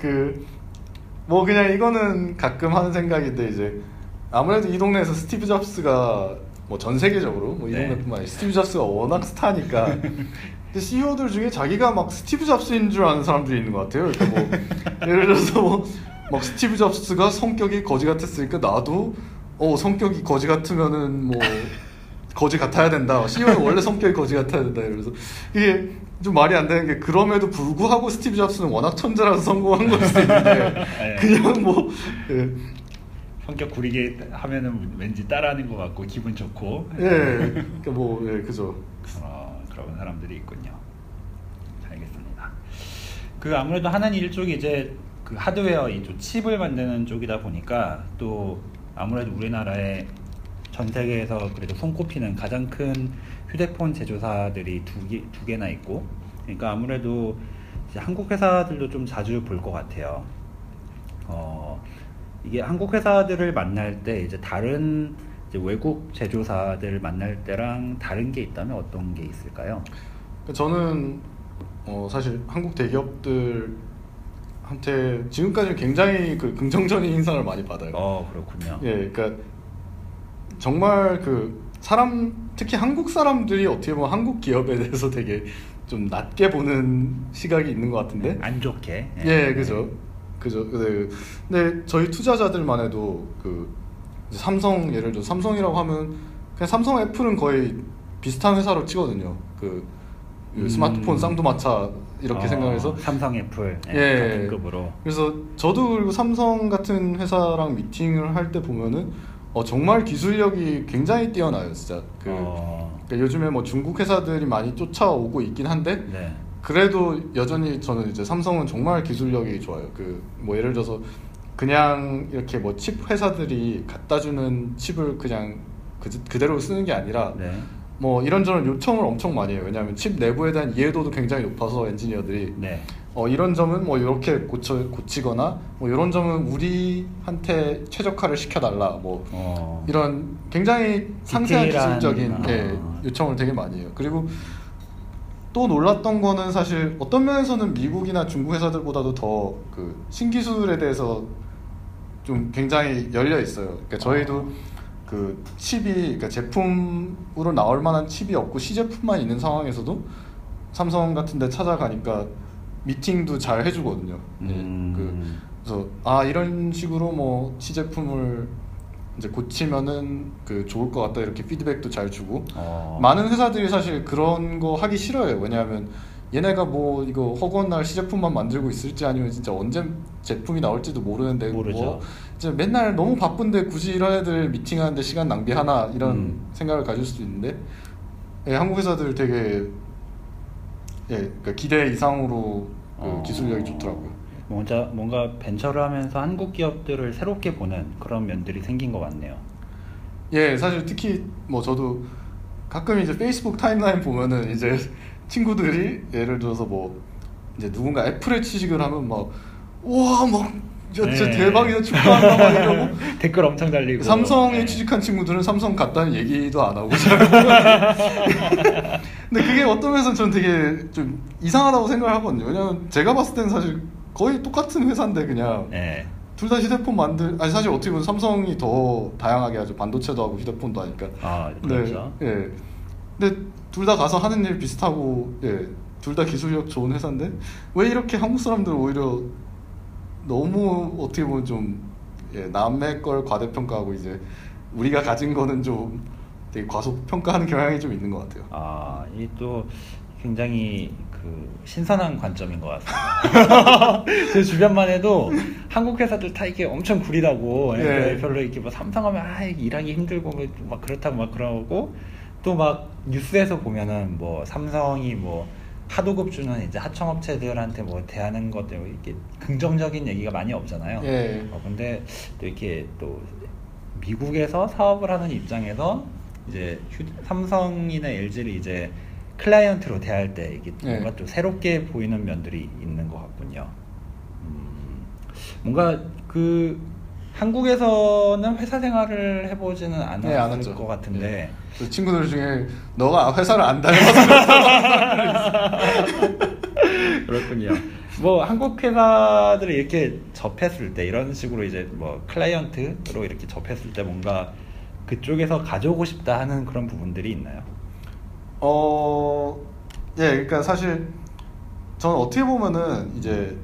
뭐 그냥 이거는 가끔 하는 생각인데 이제 아무래도 이 동네에서 스티브 잡스가 뭐 전 세계적으로 뭐 이 동네뿐만 아니라 스티브 잡스가 워낙 스타니까 근데 CEO들 중에 자기가 막 스티브 잡스인 줄 아는 사람들이 있는 것 같아요. 그러니까 뭐 예를 들어서 막 스티브 잡스가 성격이 거지 같았으니까 나도 성격이 거지 같으면은 뭐 거지 같아야 된다. CEO는 원래 성격이 거지 같아야 된다. 이러면서 이게 좀 말이 안 되는 게 그럼에도 불구하고 스티브 잡스는 워낙 천재라서 성공한 걸 수도 있는데 그냥 뭐 성격 구리게 하면은 왠지 따라하는 것 같고 기분 좋고. 그러니까 뭐 그죠. 그런 사람들이 있군요. 알겠습니다. 그 아무래도 하는 일 쪽이 이제 그 하드웨어 이쪽 칩을 만드는 쪽이다 보니까 또 아무래도 우리나라에 전 세계에서 그래도 손꼽히는 가장 큰 휴대폰 제조사들이 두 개나 있고, 그러니까 아무래도 이제 한국 회사들도 좀 자주 볼 것 같아요. 이게 한국 회사들을 만날 때 이제 다른 이제 외국 제조사들을 만날 때랑 다른 게 있다면 어떤 게 있을까요? 저는 사실 한국 대기업들한테 지금까지 굉장히 긍정적인 인상을 많이 받아요. 그렇군요. 그러니까 정말 특히 한국 사람들이 어떻게 보면 한국 기업에 대해서 되게 좀 낮게 보는 시각이 있는 것 같은데. 안 좋게. 그죠. 근데 저희 투자자들만 해도 삼성 예를 들어 삼성이라고 하면 그냥 삼성 애플은 거의 비슷한 회사로 치거든요. 스마트폰 쌍두마차 이렇게 생각해서 삼성 애플 같은 급으로. 그래서 저도 그리고 삼성 같은 회사랑 미팅을 할 때 보면은 정말 기술력이 굉장히 뛰어나요, 진짜. 그러니까 요즘에 뭐 중국 회사들이 많이 쫓아오고 있긴 한데 그래도 여전히 저는 이제 삼성은 정말 기술력이 좋아요. 뭐 예를 들어서 그냥 이렇게 뭐 칩 회사들이 갖다 주는 칩을 그냥 그대로 쓰는 게 아니라 뭐 이런저런 요청을 엄청 많이 해요. 왜냐하면 칩 내부에 대한 이해도도 굉장히 높아서 엔지니어들이 이런 점은 뭐 이렇게 고치거나 뭐 이런 점은 우리한테 최적화를 시켜달라 뭐 이런 굉장히 상세한 기술적인 요청을 되게 많이 해요. 그리고 또 놀랐던 거는 사실 어떤 면에서는 미국이나 중국 회사들보다도 더 신기술에 대해서 좀 굉장히 열려 있어요. 그러니까 저희도 칩이 그러니까 제품으로 나올 만한 칩이 없고 시제품만 있는 상황에서도 삼성 같은 데 찾아가니까 미팅도 잘 해주거든요. 그래서 이런 식으로 뭐 시제품을 이제 고치면은 좋을 것 같다 이렇게 피드백도 잘 주고 많은 회사들이 사실 그런 거 하기 싫어요. 왜냐하면 얘네가 뭐 이거 허구한 날 시제품만 만들고 있을지 아니면 진짜 언제 제품이 나올지도 모르는데 모르죠. 뭐 이제 맨날 너무 바쁜데 굳이 이런 애들 미팅하는데 시간 낭비하나 이런 생각을 가질 수도 있는데 예, 한국 회사들 되게 예, 그러니까 기대 이상으로 그 기술력이 좋더라고요. 뭔가 벤처를 하면서 한국 기업들을 새롭게 보는 그런 면들이 생긴 것 같네요. 예, 사실 특히 뭐 저도 가끔 이제 페이스북 타임라인 보면은 이제 친구들이 예를 들어서 뭐 이제 누군가 애플에 취직을 하면 막 우와 막 진짜 네. 대박이다 축하한다 막 이러고 댓글 엄청 달리고. 삼성에 네. 취직한 친구들은 삼성 갔다는 얘기도 안 하고 근데 그게 어떤 면에서는 저는 되게 좀 이상하다고 생각을 하거든요. 왜냐면 제가 봤을 때는 사실 거의 똑같은 회사인데 그냥 네. 둘 다 휴대폰 아니 사실 어떻게 보면 삼성이 더 다양하게 하죠. 반도체도 하고 휴대폰도 하니까. 그렇죠. 네, 예. 근데 둘 다 가서 하는 일 비슷하고, 예. 둘 다 기술력 좋은 회사인데 왜 이렇게 한국 사람들은 오히려 너무 어떻게 보면 좀 예, 남의 걸 과대평가하고 이제 우리가 가진 거는 좀 되게 과소평가하는 경향이 좀 있는 것 같아요. 이 또 굉장히 그 신선한 관점인 것 같습니다. 제 주변만 해도 한국 회사들 다 이게 엄청 구리다고 예. 별로 이렇게 뭐 삼성하면 일하기 힘들고 막 그렇다고 막 그러고 또 막 뉴스에서 보면은 뭐 삼성이 뭐 하도급 주는 이제 하청업체들한테 뭐 대하는 것 때문에 이렇게 긍정적인 얘기가 많이 없잖아요. 예. 근데 또 이렇게 또 미국에서 사업을 하는 입장에서 이제 삼성이나 LG를 이제 클라이언트로 대할 때 이게 뭔가 네. 또 새롭게 보이는 면들이 있는 것 같군요. 뭔가 그 한국에서는 회사 생활을 해보지는 네, 안 않았을 했죠. 것 같은데 그 친구들 중에 너가 회사를 안 다녀서 그렇군요. 뭐 한국 회사들을 이렇게 접했을 때 이런 식으로 이제 뭐 클라이언트로 이렇게 접했을 때 뭔가 그쪽에서 가져오고 싶다 하는 그런 부분들이 있나요? 예, 그러니까 사실 저는 어떻게 보면은 이제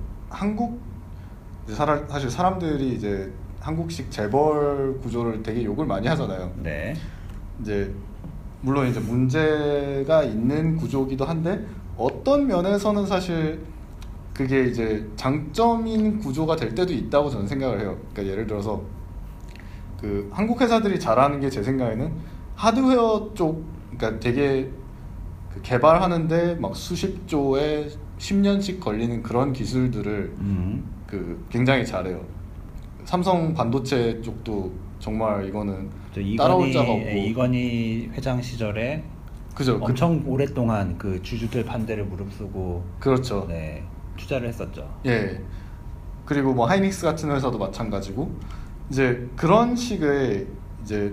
사실 사람들이 이제 한국식 재벌 구조를 되게 욕을 많이 하잖아요. 네. 이제 물론 이제 문제가 있는 구조기도 한데 어떤 면에서는 사실 그게 이제 장점인 구조가 될 때도 있다고 저는 생각을 해요. 그러니까 예를 들어서 그 한국 회사들이 잘하는 게 제 생각에는 하드웨어 쪽, 그러니까 되게 그 개발하는데 막 수십조에 10년씩 걸리는 그런 기술들을 그 굉장히 잘해요. 삼성 반도체 쪽도 정말 이거는 따라올 자가 없고. 이건희 회장 시절에 그죠. 엄청 오랫동안 그 주주들 반대를 무릅쓰고 그렇죠. 네, 투자를 했었죠. 예. 그리고 뭐 하이닉스 같은 회사도 마찬가지고 이제 그런 식의 이제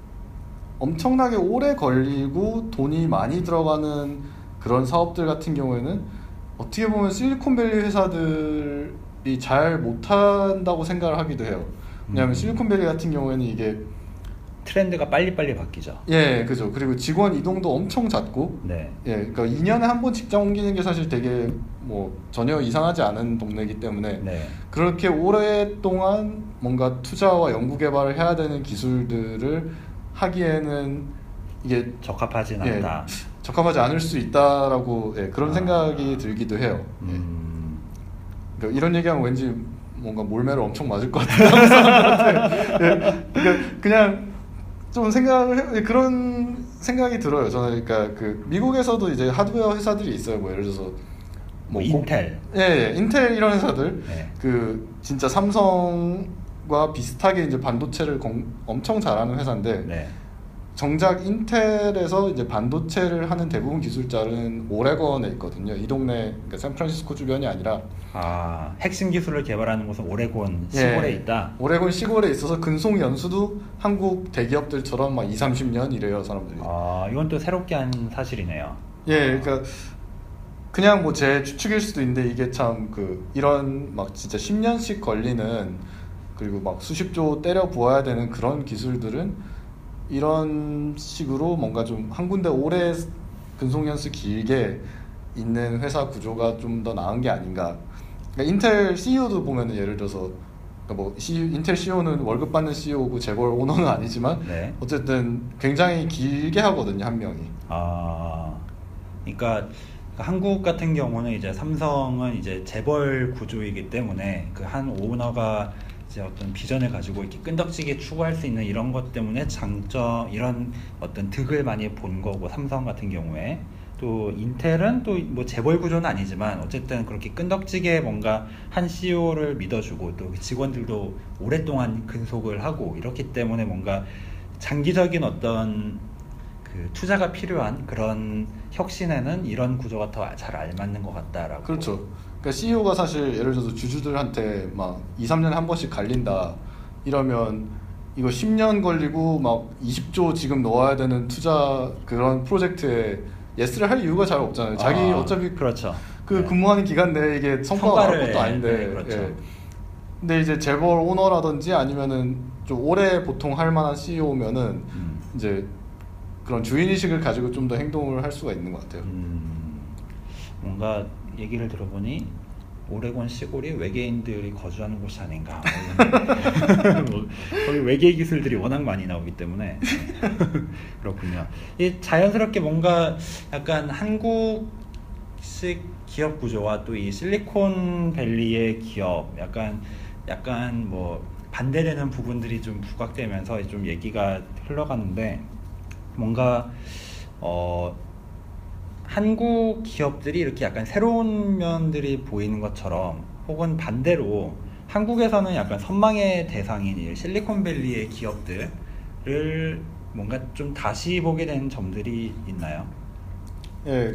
엄청나게 오래 걸리고 돈이 많이 들어가는 그런 사업들 같은 경우에는 어떻게 보면 실리콘밸리 회사들이 잘 못한다고 생각을 하기도 해요. 왜냐하면 실리콘밸리 같은 경우에는 이게 트렌드가 빨리빨리 바뀌죠. 예, 그죠. 그리고 직원 이동도 엄청 잦고, 네. 예, 그러니까 2년에 한 번 직장 옮기는 게 사실 되게 뭐 전혀 이상하지 않은 동네이기 때문에 네. 그렇게 오랫동안 뭔가 투자와 연구 개발을 해야 되는 기술들을 하기에는 이게 적합하진 예, 않다. 적합하지 않을 수 있다라고 예, 그런 생각이 들기도 해요. 예. 그러니까 이런 얘기하면 왠지 뭔가 몰매를 엄청 맞을 것 같아요. 한국 사람들한테. 예, 그러니까 그냥 좀 그런 생각이 들어요. 저는 그러니까 그 미국에서도 이제 하드웨어 회사들이 있어요. 뭐 예를 들어서 뭐 인텔. 예, 인텔 이런 회사들 네. 그 진짜 삼성과 비슷하게 이제 반도체를 엄청 잘하는 회사인데 네. 정작 인텔에서 이제 반도체를 하는 대부분 기술자는 오레곤에 있거든요. 이 동네 그러니까 샌프란시스코 주변이 아니라 핵심 기술을 개발하는 곳은 오레곤 시골에 예, 있다. 오레곤 시골에 있어서 근속 연수도 한국 대기업들처럼 막 20-30년 이래요, 사람들이. 이건 또 새롭게 한 사실이네요. 예, 그러니까 그냥 뭐 제 추측일 수도 있는데 이게 참 그 이런 막 진짜 10년씩 걸리는 그리고 막 수십조 때려 부어야 되는 그런 기술들은 이런 식으로 뭔가 좀 한 군데 오래 근속 연수 길게 있는 회사 구조가 좀 더 나은 게 아닌가. 그러니까 인텔 CEO도 보면은 예를 들어서 그러니까 뭐 인텔 CEO는 월급 받는 CEO고 재벌 오너는 아니지만 네. 어쨌든 굉장히 길게 하거든요, 한 명이. 그러니까 한국 같은 경우는 이제 삼성은 이제 재벌 구조이기 때문에 그 한 오너가 이제 어떤 비전을 가지고 이렇게 끈덕지게 추구할 수 있는 이런 것 때문에 장점 이런 어떤 득을 많이 본 거고, 삼성 같은 경우에 또 인텔은 또 뭐 재벌 구조는 아니지만 어쨌든 그렇게 끈덕지게 뭔가 한 CEO를 믿어주고 또 직원들도 오랫동안 근속을 하고 이렇기 때문에 뭔가 장기적인 어떤 그 투자가 필요한 그런 혁신에는 이런 구조가 더 잘 알맞는 것 같다라고. 그렇죠. 그러니까 CEO가 사실 예를 들어서 주주들한테 막 2, 3년에 한 번씩 갈린다 이러면 이거 10년 걸리고 막 20조 지금 넣어야 되는 투자 그런 프로젝트에 예스를 할 이유가 잘 없잖아요. 자기 어차피 그렇죠. 그 네. 근무하는 기간 내에 이게 성과가 나올 것도 아닌데. 네, 그렇죠. 예. 근데 이제 재벌 오너라든지 아니면은 좀 오래 보통 할 만한 CEO면은 이제 그런 주인의식을 가지고 좀 더 행동을 할 수가 있는 것 같아요. 뭔가 얘기를 들어보니 오레곤 시골이 외계인들이 거주하는 곳이 아닌가. 뭐, 거기 외계 기술들이 워낙 많이 나오기 때문에 그렇군요. 이 자연스럽게 뭔가 약간 한국식 기업 구조와 또 이 실리콘밸리의 기업 약간 뭐 반대되는 부분들이 좀 부각되면서 좀 얘기가 흘러가는데, 뭔가 한국 기업들이 이렇게 약간 새로운 면들이 보이는 것처럼, 혹은 반대로 한국에서는 약간 선망의 대상인 이 실리콘밸리의 기업들을 뭔가 좀 다시 보게 되는 점들이 있나요? 예,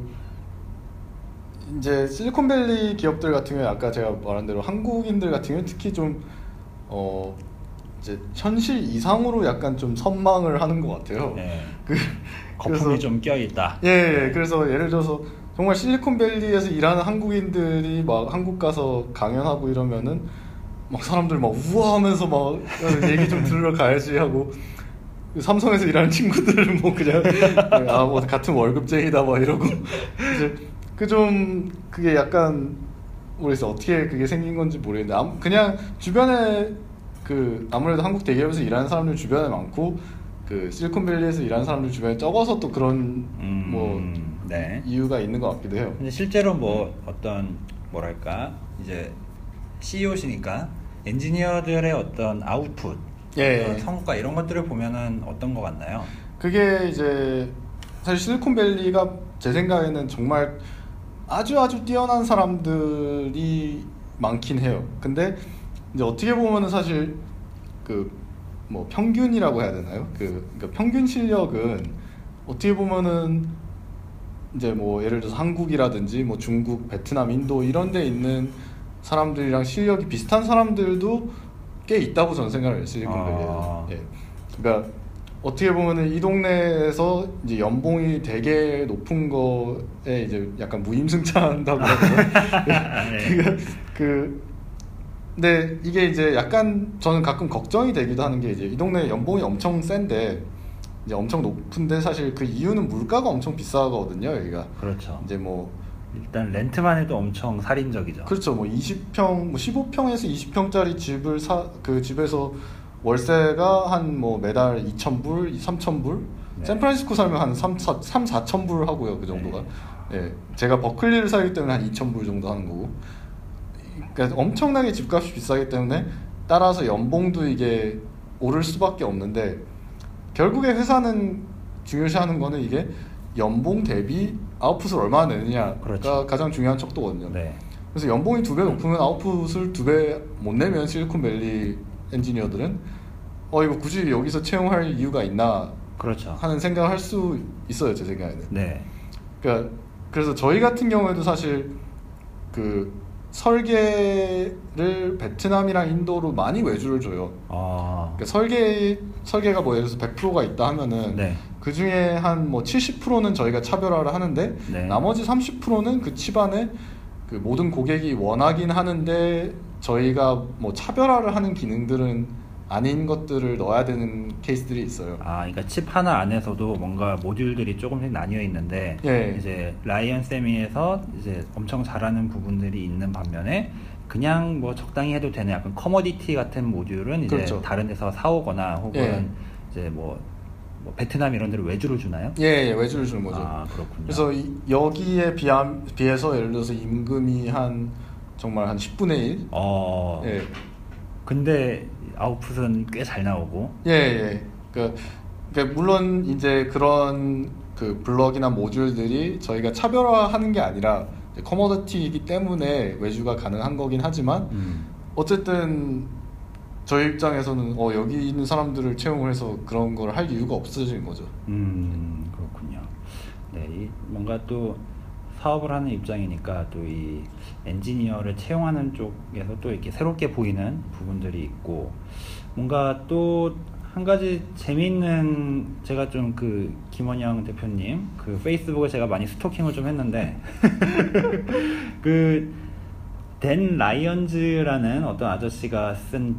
이제 실리콘밸리 기업들 같은 경우에 아까 제가 말한 대로 한국인들 같은 경우는 특히 좀 이제 현실 이상으로 약간 좀 선망을 하는 것 같아요. 네. 그래서 거품이 좀 껴있다. 예, 그래서 예를 들어서 정말 실리콘밸리에서 일하는 한국인들이 막 한국 가서 강연하고 이러면은 막 사람들 막 우아하면서 막 얘기 좀 들으러 가야지 하고, 삼성에서 일하는 친구들은 뭐 그냥 뭐 같은 월급쟁이다 막 이러고 이제 그게 약간 모르겠어 어떻게 그게 생긴 건지 모르겠는데 그냥 주변에 아무래도 한국 대기업에서 일하는 사람들 주변에 많고 실리콘밸리에서 일하는 사람들 주변에 적어서 또 그런 네. 이유가 있는 것 같기도 해요. 근데 실제로 뭐 어떤 뭐랄까 이제 CEO시니까 엔지니어들의 어떤 아웃풋, 어떤 성과 이런 것들을 보면은 어떤 것 같나요? 그게 이제 사실 실리콘밸리가 제 생각에는 정말 아주 뛰어난 사람들이 많긴 해요. 근데 이제 어떻게 보면은 사실 뭐 평균이라고 해야 되나요? 그러니까 평균 실력은 어떻게 보면은 이제 뭐 예를 들어서 한국이라든지 뭐 중국, 베트남, 인도 이런 데 있는 사람들이랑 실력이 비슷한 사람들도 꽤 있다고 저는 생각을 해요. 실리콘밸리에서. 예. 그러니까 어떻게 보면은 이 동네에서 이제 연봉이 되게 높은 거에 이제 약간 무임승차한다고 하거든요. 근데 이게 이제 약간 저는 가끔 걱정이 되기도 하는 게, 이제 이 동네 연봉이 엄청 센데 이제 엄청 높은데 사실 그 이유는 물가가 엄청 비싸거든요, 여기가. 그렇죠. 이제 뭐 일단 렌트만 해도 엄청 살인적이죠. 그렇죠. 뭐 20평, 뭐 15평에서 20평짜리 집을 그 집에서 월세가 한 뭐 매달 2,000불, 3,000불. 네. 샌프란시스코 살면 한 4,000불 하고요, 그 정도가. 네. 예. 제가 버클리를 살기 때문에 한 2,000불 정도 하는 거고. 그러니까 엄청나게 집값이 비싸기 때문에 따라서 연봉도 이게 오를 수밖에 없는데, 결국에 회사는 중요시하는 거는 이게 연봉 대비 아웃풋을 얼마나 내느냐가 그렇죠. 가장 중요한 척도거든요. 네. 그래서 연봉이 2배 높으면 아웃풋을 2배 못 내면 실리콘밸리 엔지니어들은 이거 굳이 여기서 채용할 이유가 있나, 그렇죠. 하는 생각을 할 수 있어요, 제 생각에는. 네. 그래서 저희 같은 경우에도 사실 설계를 베트남이랑 인도로 많이 외주를 줘요. 그러니까 설계가 뭐 예를 들어서 100%가 있다 하면은 네. 그 중에 한 뭐 70%는 저희가 차별화를 하는데, 네. 나머지 30%는 그 집안에 모든 고객이 원하긴 하는데 저희가 뭐 차별화를 하는 기능들은 아닌 것들을 넣어야 되는 케이스들이 있어요. 그러니까 칩 하나 안에서도 뭔가 모듈들이 조금씩 나뉘어 있는데, 예. 이제 라이언 세미에서 이제 엄청 잘하는 부분들이 있는 반면에 그냥 뭐 적당히 해도 되는 약간 커머디티 같은 모듈은 이제 그렇죠. 다른 데서 사오거나 혹은 예. 이제 뭐 뭐 베트남 이런 데로 외주를 주나요? 예, 외주를 주는 거죠. 아, 그렇군요. 그래서 여기에 비해서 예를 들어서 임금이 정말 한 10분의 1? 예. 근데 아웃풋은 꽤 잘 나오고. 예. 그러니까 물론 이제 그런 그 블럭이나 모듈들이 저희가 차별화하는 게 아니라 커머디티이기 때문에 외주가 가능한 거긴 하지만 어쨌든 저희 입장에서는 여기 있는 사람들을 채용을 해서 그런 걸 할 이유가 없어진 거죠. 그렇군요. 네, 뭔가 또 사업을 하는 입장이니까 또 이 엔지니어를 채용하는 쪽에서 또 이렇게 새롭게 보이는 부분들이 있고, 뭔가 또 한 가지 재미있는, 제가 좀 그 김원영 대표님 그 페이스북을 제가 많이 스토킹을 좀 했는데 그 댄 라이언즈라는 어떤 아저씨가 쓴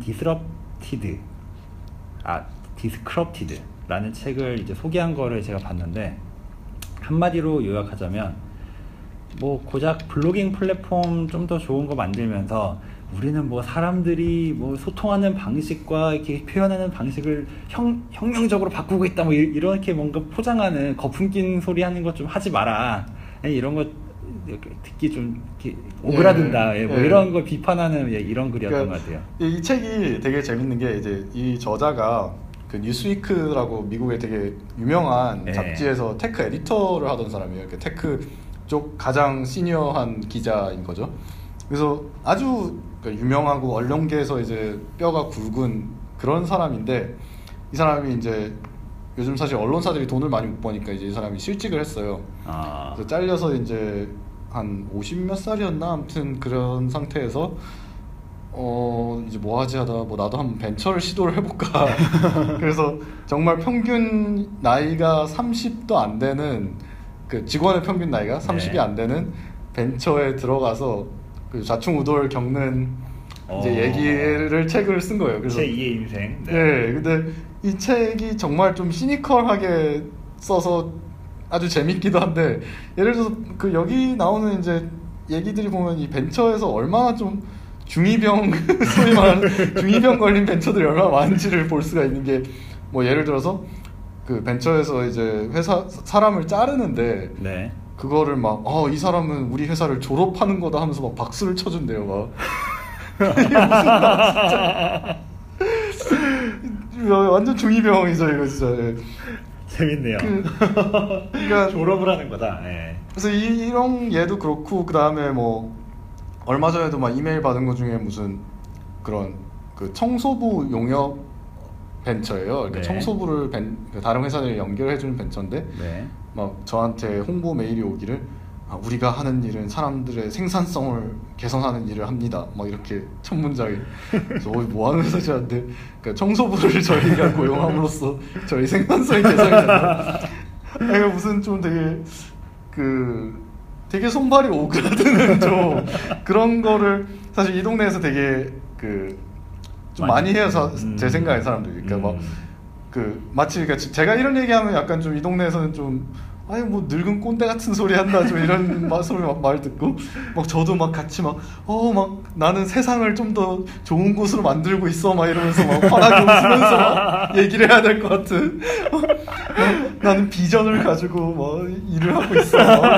디스크럽티드라는 책을 이제 소개한 거를 제가 봤는데, 한마디로 요약하자면 뭐 고작 블로깅 플랫폼 좀 더 좋은 거 만들면서 우리는 뭐 사람들이 뭐 소통하는 방식과 이렇게 표현하는 방식을 혁명적으로 바꾸고 있다, 뭐 이렇게 뭔가 포장하는 거품 낀 소리 하는 거 좀 하지 마라, 이런 거 듣기 좀 이렇게 오그라든다, 뭐 이런 걸 비판하는 이런 글이었던 것 같아요. 이 책이 되게 재밌는 게 이제 이 저자가 그 뉴스위크라고 미국의 되게 유명한 잡지에서 테크 에디터를 하던 사람이에요. 테크 쪽 가장 시니어한 기자인 거죠. 그래서 아주 유명하고 언론계에서 이제 뼈가 굵은 그런 사람인데, 이 사람이 이제 요즘 사실 언론사들이 돈을 많이 못 버니까 이제 이 사람이 실직을 했어요. 그래서 잘려서 이제 한 50몇 살이었나, 아무튼 그런 상태에서 이제 뭐 하지 하다가 나도 한번 벤처를 시도를 해볼까. 그래서 정말 평균 나이가 30도 안 되는, 그 직원의 평균 나이가 30이 안 되는 벤처에 들어가서 그 좌충우돌 겪는 이제 책을 쓴 거예요. 그래서 제 2의 인생. 네. 근데 이 책이 정말 좀 시니컬하게 써서 아주 재밌기도 한데, 예를 들어서 그 여기 나오는 이제 얘기들이 보면 이 벤처에서 얼마나 좀 중이병 소위 말하는 중이병 걸린 벤처들이 얼마나 많은지를 볼 수가 있는 게, 뭐 예를 들어서 그 벤처에서 이제 사람을 자르는데 그거를 막 이 사람은 우리 회사를 졸업하는 거다 하면서 막 박수를 쳐준대요. 막 이게 무슨 말 진짜 완전 중이병이죠 이거 진짜. 재밌네요. 그러니까 졸업을 하는 거다. 그래서 이런 얘도 그렇고, 그 다음에 뭐 얼마 전에도 막 이메일 받은 것 중에 무슨 그런 그 청소부 용역 벤처예요. 그러니까 청소부를 다른 회사들이 연결해주는 벤처인데 막 저한테 홍보 메일이 오기를, 우리가 하는 일은 사람들의 생산성을 개선하는 일을 합니다, 막 이렇게 첫 문장에. 그래서 뭐 하는 회사지 않는데, 그러니까 청소부를 저희가 고용함으로써 저희 생산성이 개선이 된다. 그러니까 무슨 좀 되게 손발이 오그라드는 좀 그런 거를 사실 이 동네에서 되게 좀 많이 해요. 제 생각에 사람들이. 그러니까 마치 그러니까 제가 이런 얘기하면 약간 좀 이 동네에서는 좀 뭐 늙은 꼰대 같은 소리 한다, 좀 이런 소리 막 말 듣고, 막 저도 막 같이 막 나는 세상을 좀 더 좋은 곳으로 만들고 있어, 막 이러면서 막 환하게 웃으면서 막 얘기를 해야 될 것 같은. 나는 비전을 가지고 막 일을 하고 있어.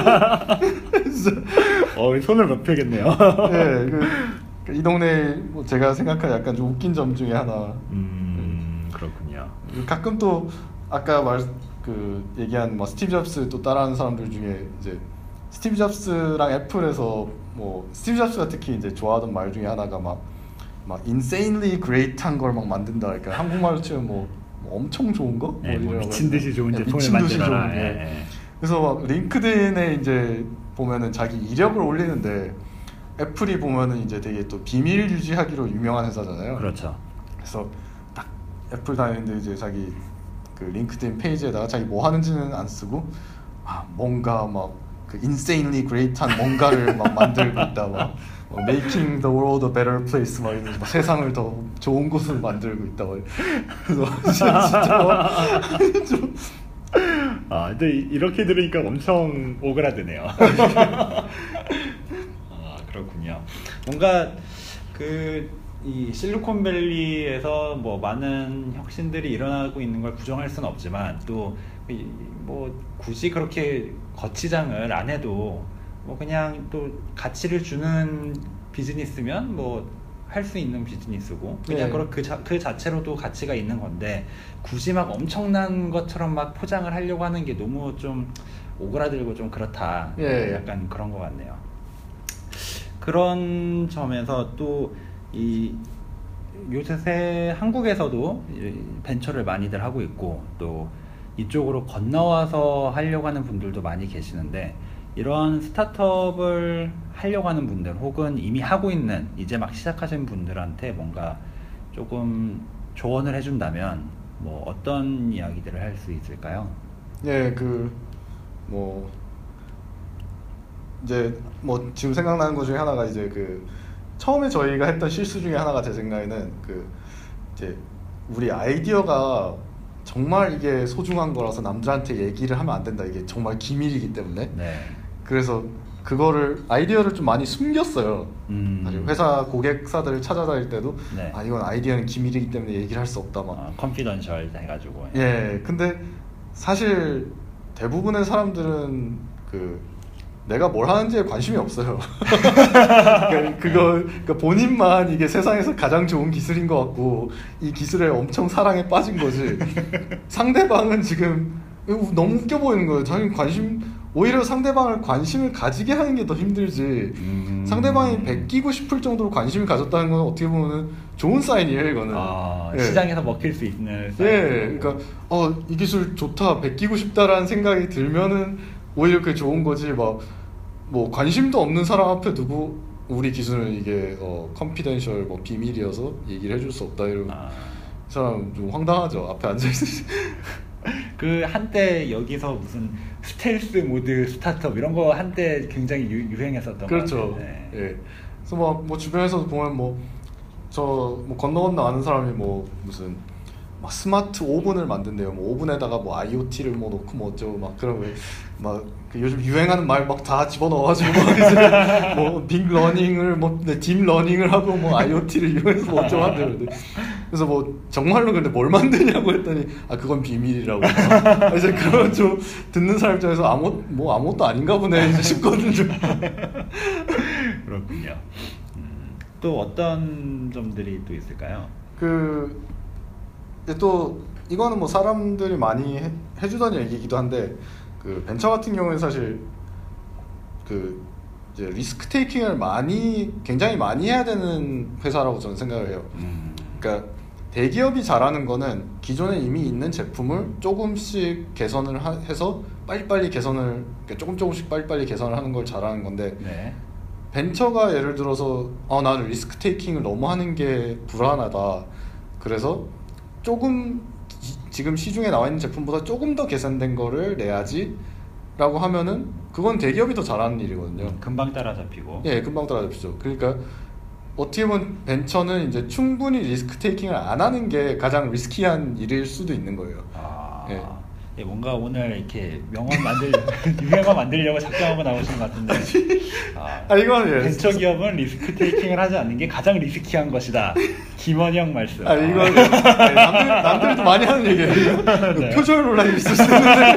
손을 못 펴겠네요. 이 동네 뭐 제가 생각하는 약간 좀 웃긴 점 중에 하나. 그렇군요. 가끔 또 아까 얘기한 뭐 스티브 잡스 또 따라하는 사람들 중에 이제 스티브 잡스랑 애플에서 뭐 스티브 잡스가 특히 이제 좋아하던 말 중에 하나가 막 insanely great한 걸 막 만든다. 그러니까 한국말로 치면 뭐 엄청 좋은 거? 뭐 미친 듯이 좋은 제품을 미친 듯이 만들어라. 좋은. 그래서 막 링크드인에 이제 보면은 자기 이력을 올리는데, 애플이 보면은 이제 되게 또 비밀 유지하기로 유명한 회사잖아요. 그렇죠. 그래서 딱 애플 다니는데 이제 자기 그 링크드인 페이지에다가 자기 뭐 하는지는 안 쓰고 뭔가 막 그 insanely great한 뭔가를 막 만들고 있다, 막 making the world a better place, 막 이러면서 막 세상을 더 좋은 곳으로 만들고 있다, 막. 그래서 진짜 좀 근데 이렇게 들으니까 엄청 오그라드네요. 그렇군요. 뭔가 이 실리콘밸리에서 뭐 많은 혁신들이 일어나고 있는 걸 부정할 수는 없지만 또 뭐 굳이 그렇게 거치장을 안 해도 뭐 그냥 또 가치를 주는 비즈니스면 뭐 할 수 있는 비즈니스고 그냥 그 자체로도 가치가 있는 건데 굳이 막 엄청난 것처럼 막 포장을 하려고 하는 게 너무 좀 오그라들고 좀 그렇다. 약간 그런 것 같네요. 그런 점에서 또 이 요새 한국에서도 벤처를 많이들 하고 있고 또 이쪽으로 건너와서 하려고 하는 분들도 많이 계시는데 이런 스타트업을 하려고 하는 분들 혹은 이미 하고 있는 이제 막 시작하신 분들한테 뭔가 조금 조언을 해준다면 뭐 어떤 이야기들을 할 수 있을까요? 뭐 이제 뭐 지금 생각나는 것 중에 하나가 이제 처음에 저희가 했던 실수 중에 하나가 제 생각에는 이제 우리 아이디어가 정말 이게 소중한 거라서 남들한테 얘기를 하면 안 된다. 이게 정말 기밀이기 때문에. 그래서 그거를 아이디어를 좀 많이 숨겼어요. 사실 회사 고객사들을 찾아다닐 때도 이건 아이디어는 기밀이기 때문에 얘기를 할 수 없다 막. 컨피던셜 해가지고. 근데 사실 대부분의 사람들은 내가 뭘 하는지에 관심이 없어요. 그러니까 본인만 이게 세상에서 가장 좋은 기술인 것 같고 이 기술에 엄청 사랑에 빠진 거지. 상대방은 지금 너무 웃겨 보이는 거예요. 자기 오히려 상대방을 관심을 가지게 하는 게 더 힘들지. 상대방이 베끼고 싶을 정도로 관심을 가졌다는 건 어떻게 보면 좋은 사인이에요, 이거는. 시장에서 먹힐 수 있는 사인. 그러니까 이 기술 좋다, 베끼고 싶다라는 생각이 들면은 오히려 그게 좋은 거지. 뭐 관심도 없는 사람 앞에 두고 우리 기술은 이게 컨피덴셜 뭐 비밀이어서 얘기를 해줄 수 없다 이러면 이 사람 좀 황당하죠. 앞에 앉아있으시. 한때 여기서 무슨 스텔스 모드 스타트업 이런 거 한때 굉장히 유행했었던 그렇죠. 것 같아요. 그래서 뭐 주변에서 보면 건너 아는 사람이 무슨 막 스마트 오븐을 만든대요. 오븐에다가 IoT를 넣고 어쩌고 막 그러면 요즘 유행하는 말 다 집어넣어가지고 이제 빅러닝을 딥러닝을 하고 IoT를 이용해서 어쩌고 한대요. 그래서 정말로 근데 뭘 만드냐고 했더니 그건 비밀이라고. 이제 그런 좀 듣는 사람 입장에서 아무것도 아닌가 보네 이제 싶거든요. 그렇군요. 또 어떤 점들이 또 있을까요? 또 이거는 사람들이 많이 해주던 얘기이기도 한데 벤처 같은 경우에 사실 이제 리스크 테이킹을 굉장히 많이 해야 되는 회사라고 저는 생각을 해요. 그러니까 대기업이 잘하는 거는 기존에 이미 있는 제품을 조금씩 개선을 해서 빨리빨리 조금씩 빨리빨리 개선을 하는 걸 잘하는 건데 벤처가 예를 들어서 나는 리스크 테이킹을 너무 하는 게 불안하다. 그래서 지금 시중에 나와 있는 제품보다 조금 더 개선된 거를 내야지 라고 하면은 그건 대기업이 더 잘하는 일이거든요. 금방 따라잡히고. 금방 따라잡히죠. 그러니까 어떻게 보면 벤처는 이제 충분히 리스크 테이킹을 안 하는 게 가장 리스키한 일일 수도 있는 거예요. 뭔가 오늘 이렇게 유행어 만들려고 작정하고 나오신 것 같은데. 이건 벤처 기업은 리스크 테이킹을 하지 않는 게 가장 리스키한 것이다. 김원영 말씀. 이건 남들도 많이 하는 얘기예요. 표절 논란이 있을 수 있는데.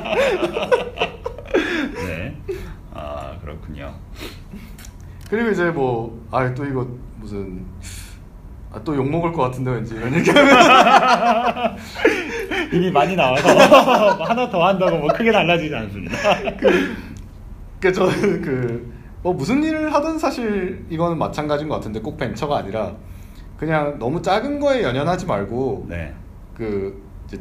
그렇군요. 그리고 이제 또 이거 무슨 또 욕먹을 것 같은데 왠지 이런 얘기하면 이미 많이 나와서 하나 더 한다고 크게 달라지지 않습니다. 그러니까 저는 무슨 일을 하든 사실 이거는 마찬가지인 것 같은데 꼭 벤처가 아니라 그냥 너무 작은 거에 연연하지 말고 이제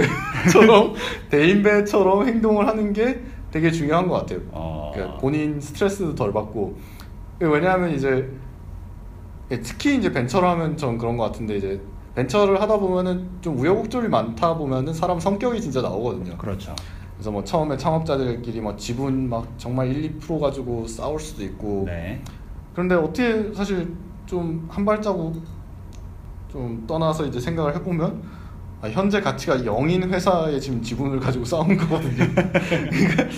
대인배처럼 행동을 하는 게 되게 중요한 것 같아요. 그러니까 본인 스트레스도 덜 받고. 왜냐하면 이제 특히 이제 벤처를 하면 전 그런 것 같은데 이제 벤처를 하다 보면은 좀 우여곡절이 많다 보면은 사람 성격이 진짜 나오거든요. 그렇죠. 그래서 처음에 창업자들끼리 지분 정말 1~2% 가지고 싸울 수도 있고. 그런데 어떻게 사실 좀 한 발자국 좀 떠나서 이제 생각을 해보면 현재 가치가 0인 회사의 지금 지분을 가지고 싸운 거거든요.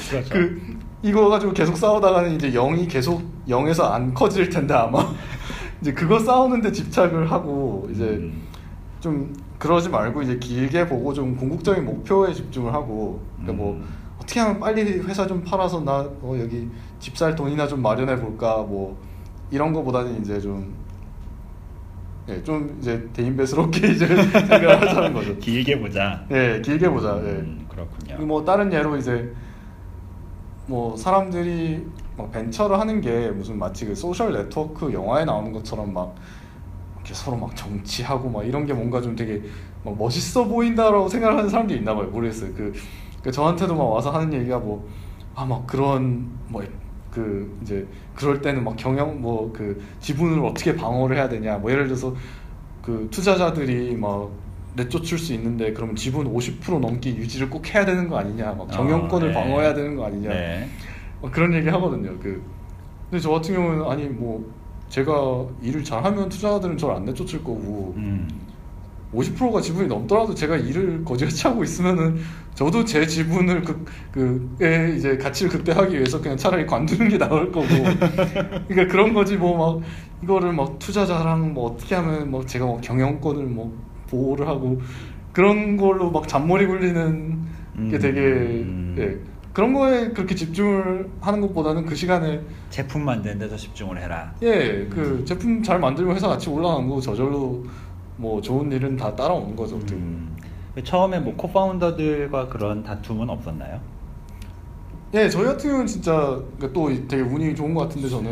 그러니까 이거 가지고 계속 싸우다가는 이제 0이 계속 0에서 안 커질 텐데 아마 이제 그거 싸우는데 집착을 하고 이제 좀 그러지 말고 이제 길게 보고 좀 궁극적인 목표에 집중을 하고 그러니까 뭐 어떻게 하면 빨리 회사 좀 팔아서 나 여기 집 살 돈이나 좀 마련해 볼까 뭐 이런 거보다는 이제 좀 예, 좀 이제 대인배스럽게 이제 생각을 하자는 거죠. 길게 보자. 예, 길게 보자. 예. 그렇군요. 뭐 다른 예로 이제 뭐 사람들이 막 벤처를 하는 게 무슨 마치 그 소셜 네트워크 영화에 나오는 것처럼 막 이렇게 서로 막 정치하고 막 이런 게 뭔가 좀 되게 막 멋있어 보인다라고 생각하는 사람들이 있나 봐요. 모르겠어요. 그 저한테도 막 와서 하는 얘기가 뭐 막 그런 뭐 그 이제 그럴 때는 막 경영 뭐 그 지분을 어떻게 방어를 해야 되냐 뭐 예를 들어서 그 투자자들이 막 내쫓을 수 있는데 그러면 지분 50% 넘게 유지를 꼭 해야 되는 거 아니냐 막 경영권을 네. 방어해야 되는 거 아니냐 네. 막 그런 얘기 하거든요. 근데 저 같은 경우는 아니 뭐 제가 일을 잘하면 투자자들은 저를 안 내쫓을 거고 50%가 지분이 넘더라도 제가 일을 거지같이 하고 있으면은 저도 제 지분을 그에 이제 가치를 극대화하기 위해서 그냥 차라리 관두는 게 나을 거고 그러니까 그런 거지 뭐 막 이거를 막 투자자랑 뭐 어떻게 하면 뭐 제가 뭐 경영권을 뭐 보호를 하고 그런 걸로 막 잔머리 굴리는 게 되게 예, 그런 거에 그렇게 집중을 하는 것보다는 그 시간에 제품 만드는 데서 집중을 해라. 예, 그 제품 잘 만들면 회사 같이 올라가는 거 저절로 뭐 좋은 일은 다 따라오는 거죠. 어떻게 보면. 처음에 뭐 코파운더들과 그런 다툼은 없었나요? 예, 저희 같은 경우는 진짜 그러니까 또 되게 운이 좋은 것 같은데 저는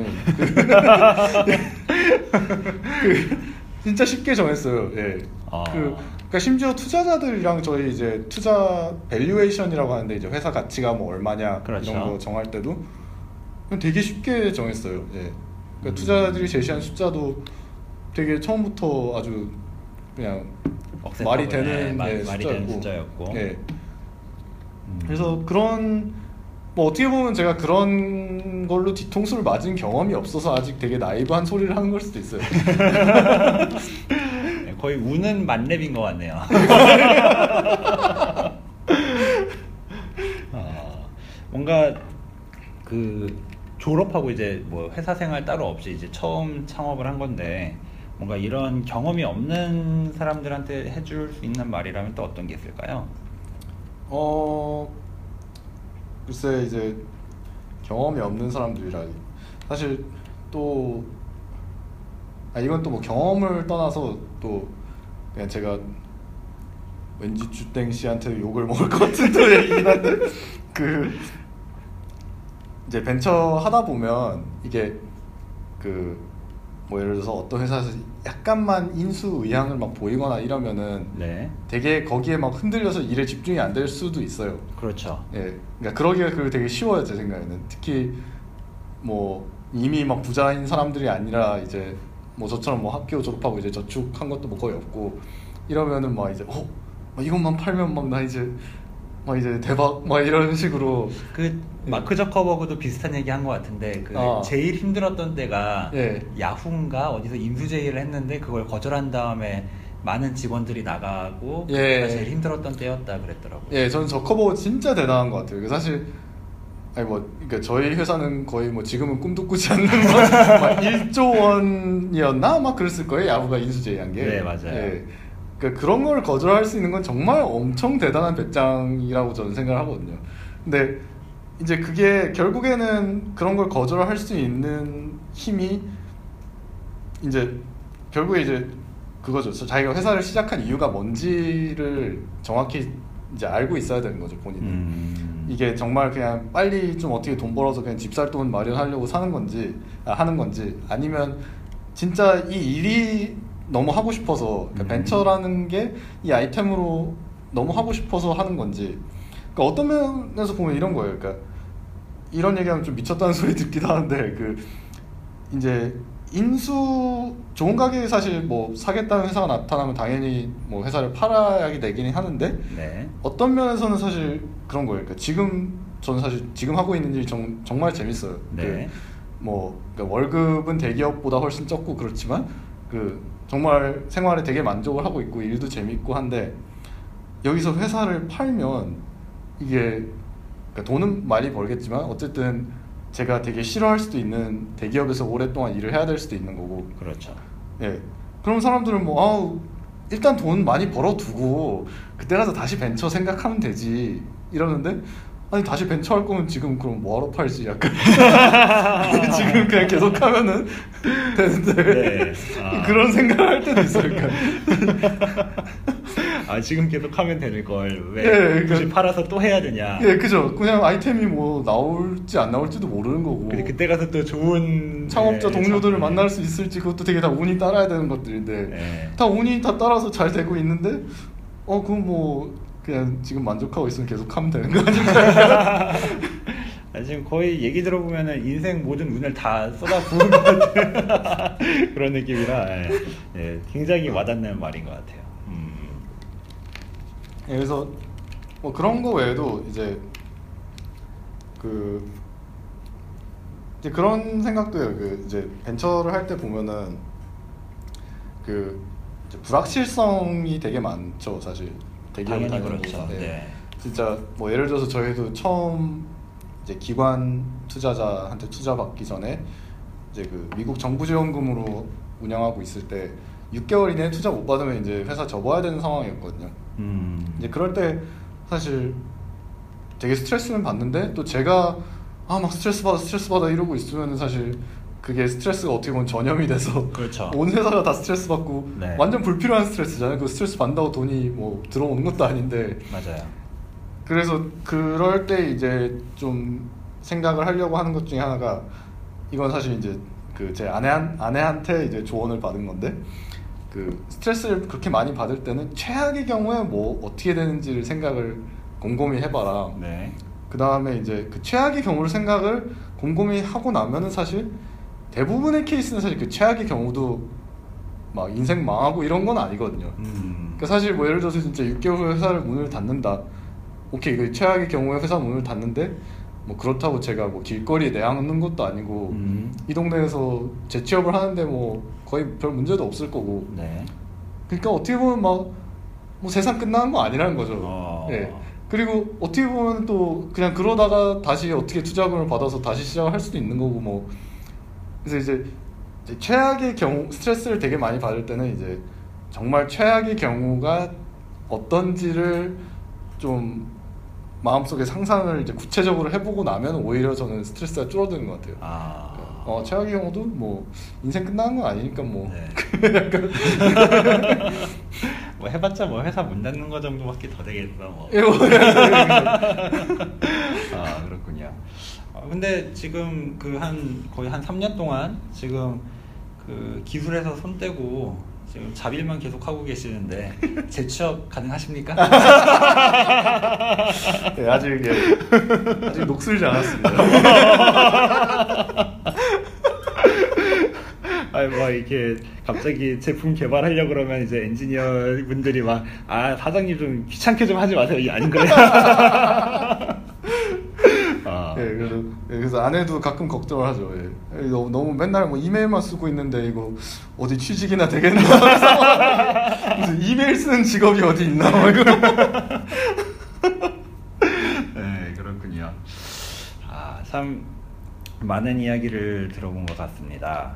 진짜 쉽게 정했어요. 예. 그러니까 심지어 투자자들이랑 저희 이제 투자 밸류에이션이라고 하는데 이제 회사 가치가 뭐 얼마냐 그렇죠. 이런 거 정할 때도 그냥 되게 쉽게 정했어요. 예. 그러니까 투자자들이 제시한 숫자도 되게 처음부터 아주 그냥 말이 되는 말이 되는 숫자였고. 숫자였고. 예. 그래서 그런 뭐 어떻게 보면 제가 그런 걸로 뒤통수를 맞은 경험이 없어서 아직 되게 나이브한 소리를 하는 걸 수도 있어요. 네, 거의 우는 만렙인 것 같네요. 뭔가 그 졸업하고 이제 뭐 회사 생활 따로 없이 이제 처음 창업을 한 건데 뭔가 이런 경험이 없는 사람들한테 해줄 수 있는 말이라면 또 어떤 게 있을까요? 글쎄 이제 경험이 없는 사람들이라니 사실 또 이건 또 뭐 경험을 떠나서 또 그냥 제가 왠지 주땡 씨한테 욕을 먹을 것 같은 또 얘기긴 한데 그 이제 벤처 하다 보면 이게 그 뭐 예를 들어서 어떤 회사에서 약간만 인수 의향을 막 보이거나 이러면은 네. 되게 거기에 막 흔들려서 일에 집중이 안 될 수도 있어요. 그렇죠. 예, 그러니까 그러기가 그 되게 쉬워요 제 생각에는. 특히 뭐 이미 막 부자인 사람들이 아니라 이제 뭐 저처럼 뭐 학교 졸업하고 이제 저축한 것도 뭐 거의 없고 이러면은 막 이제 막 이것만 팔면 막 나 이제 막 이제 대박 막 이런 식으로 그 마크 저커버그도 비슷한 얘기 한 것 같은데 그 제일 힘들었던 때가 예. 야후인가 어디서 인수 제의를 했는데 그걸 거절한 다음에 많은 직원들이 나가고 예. 그가 제일 힘들었던 때였다 그랬더라고요. 예, 저는 저커버그 진짜 대단한 것 같아요. 사실 아니 뭐 그러니까 저희 회사는 거의 뭐 지금은 꿈도 꾸지 않는 막 1조 원이었나 막 그랬을 거예요. 야후가 인수 제의한 게. 네, 맞아요. 예. 그러니까 그런 걸 거절할 수 있는 건 정말 엄청 대단한 배짱이라고 저는 생각을 하거든요. 근데 이제 그게 결국에는 그런 걸 거절할 수 있는 힘이 이제 결국에 이제 그거죠. 자기가 회사를 시작한 이유가 뭔지를 정확히 이제 알고 있어야 되는 거죠, 본인은. 이게 정말 그냥 빨리 좀 어떻게 돈 벌어서 그냥 집 살 돈 마련하려고 하는 건지 아니면 진짜 이 일이 너무 하고 싶어서 그러니까 벤처라는 게 이 아이템으로 너무 하고 싶어서 하는 건지. 그러니까 어떤 면에서 보면 이런 거예요. 그러니까 이런 얘기하면 좀 미쳤다는 소리 듣기도 하는데 그 이제 인수 좋은 가격에 사실 뭐 사겠다는 회사가 나타나면 당연히 뭐 회사를 팔아야 되긴 하는데 네. 어떤 면에서는 사실 그런 거예요. 그러니까 저는 사실 지금 하고 있는 일이 정말 재밌어요. 네. 그러니까 월급은 대기업보다 훨씬 적고 그렇지만 정말 생활에 되게 만족을 하고 있고 일도 재밌고 한데 여기서 회사를 팔면 이게 그러니까 돈은 많이 벌겠지만 어쨌든 제가 되게 싫어할 수도 있는 대기업에서 오랫동안 일을 해야 될 수도 있는 거고. 그렇죠. 예. 그럼 사람들은 뭐 아우 일단 돈 많이 벌어두고 그때 가서 다시 벤처 생각하면 되지 이러는데, 아니 다시 벤처 할 거면 지금 그럼 뭐하러 팔지 약간 지금 그냥 계속 하면은 되는데 네. 그런 생각을 할 때도 있어요. 그러니까. 아 지금 계속 하면 되는 걸 왜 예, 굳이 팔아서 또 해야 되냐. 예, 그죠. 그냥 아이템이 뭐 나올지 안 나올지도 모르는 거고. 근데 그때 가서 또 좋은 창업자 네, 동료들을 참- 만날 수 있을지 그것도 되게 다 운이 따라야 되는 것들인데 네. 다 운이 다 따라서 잘 되고 있는데 그럼 뭐 그냥 지금 만족하고 있으면 계속 하면 되는 거 아닌가. 아, 지금 거의 얘기 들어보면은 인생 모든 운을 다 쏟아 부은 것 같은 그런 느낌이라 굉장히 와닿는 말인 것 같아요. 예, 그래서 뭐 그런 거 외에도 이제 이제 그런 생각도 해요. 이제 벤처를 할 때 보면은 이제 불확실성이 되게 많죠, 사실. 대기업을 당연히 다니는 그렇죠. 곳인데. 네. 진짜 뭐 예를 들어서 저희도 처음 이제 기관 투자자한테 투자 받기 전에 이제 미국 정부 지원금으로 운영하고 있을 때 6개월 이내에 투자 못 받으면 이제 회사 접어야 되는 상황이었거든요. 이제 그럴 때 사실 되게 스트레스는 받는데 또 제가 막 스트레스 받아 이러고 있으면 사실 그게 스트레스가 어떻게 보면 전염이 돼서 그렇죠. 온 회사가 다 스트레스 받고 네. 완전 불필요한 스트레스잖아요. 그 스트레스 받는다고 돈이 뭐 들어오는 것도 아닌데. 맞아요. 그래서 그럴 때 이제 좀 생각을 하려고 하는 것 중에 하나가, 이건 사실 이제 제 아내한테 이제 조언을 받은 건데, 스트레스를 그렇게 많이 받을 때는 최악의 경우에 뭐 어떻게 되는지를 생각을 곰곰이 해봐라. 네. 그 다음에 이제 그 최악의 경우를 생각을 곰곰이 하고 나면은 사실 대부분의 케이스는 사실 그 최악의 경우도 막 인생 망하고 이런 건 아니거든요. 그러니까 사실 뭐 예를 들어서 진짜 6개월 후에 회사를 문을 닫는다. 오케이, 그 최악의 경우에 회사 문을 닫는데 뭐 그렇다고 제가 뭐 길거리에 내앉는 것도 아니고 이 동네에서 재취업을 하는데 뭐 거의 별 문제도 없을 거고. 네. 그러니까 어떻게 보면 막 뭐 세상 끝나는 거 아니라는 거죠. 예. 그리고 어떻게 보면 또 그냥 그러다가 다시 어떻게 투자금을 받아서 다시 시작을 할 수도 있는 거고 뭐. 그래서 이제 최악의 경우, 스트레스를 되게 많이 받을 때는 이제 정말 최악의 경우가 어떤지를 좀 마음속에 상상을 이제 구체적으로 해보고 나면 오히려 저는 스트레스가 줄어드는 것 같아요. 최악의 경우도 뭐 인생 끝나는 건 아니니까 뭐. 네. 뭐 해봤자 뭐 회사 문 닫는 거 정도밖에 더 되겠어 뭐. 그렇군요. 근데 지금 거의 한 3년 동안 지금 기술에서 손 떼고 지금 잡일만 계속 하고 계시는데 재취업 가능하십니까? 네, 아직 녹슬지 않았습니다. 아니 뭐 이렇게 갑자기 제품 개발하려고 그러면 이제 엔지니어 분들이 막 사장님 좀 귀찮게 좀 하지 마세요. 이게 아닌 거예요. 그래서 아내도 가끔 걱정을 하죠. 너무 맨날 뭐 이메일만 쓰고 있는데 이거 어디 취직이나 되겠나? 무슨 이메일 쓰는 직업이 어디 있나? 네, 그렇군요. 참 많은 이야기를 들어본 것 같습니다.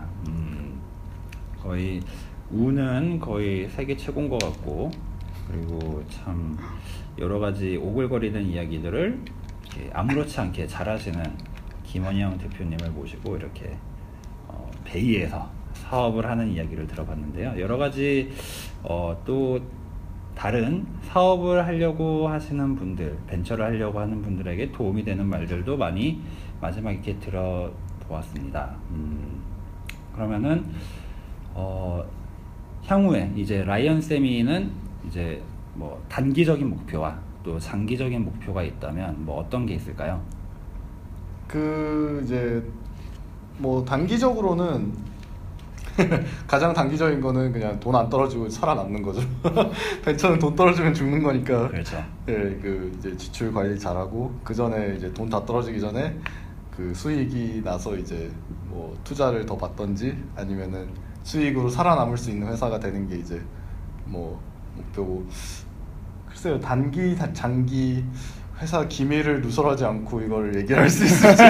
거의 우는 거의 세계 최고인 것 같고, 그리고 참 여러 가지 오글거리는 이야기들을 이렇게 아무렇지 않게 잘하시는 김원영 대표님을 모시고 이렇게 베이에서 사업을 하는 이야기를 들어봤는데요. 여러 가지 또 다른 사업을 하려고 하시는 분들, 벤처를 하려고 하는 분들에게 도움이 되는 말들도 많이 마지막에 이렇게 들어보았습니다. 그러면은 향후에 이제 라이언 세미는 이제 뭐 단기적인 목표와 또 장기적인 목표가 있다면 뭐 어떤 게 있을까요? 이제 뭐 단기적으로는 가장 단기적인 거는 그냥 돈 안 떨어지고 살아남는 거죠. 벤처는 돈 떨어지면 죽는 거니까. 그렇죠. 이제 지출 관리 잘하고 그 전에 이제 돈 다 떨어지기 전에 수익이 나서 이제 뭐 투자를 더 받던지 아니면은 수익으로 살아남을 수 있는 회사가 되는 게 이제 뭐 목표고. 글쎄요, 단기, 장기 회사 기밀을 누설하지 않고 이걸 얘기할 수 있을지.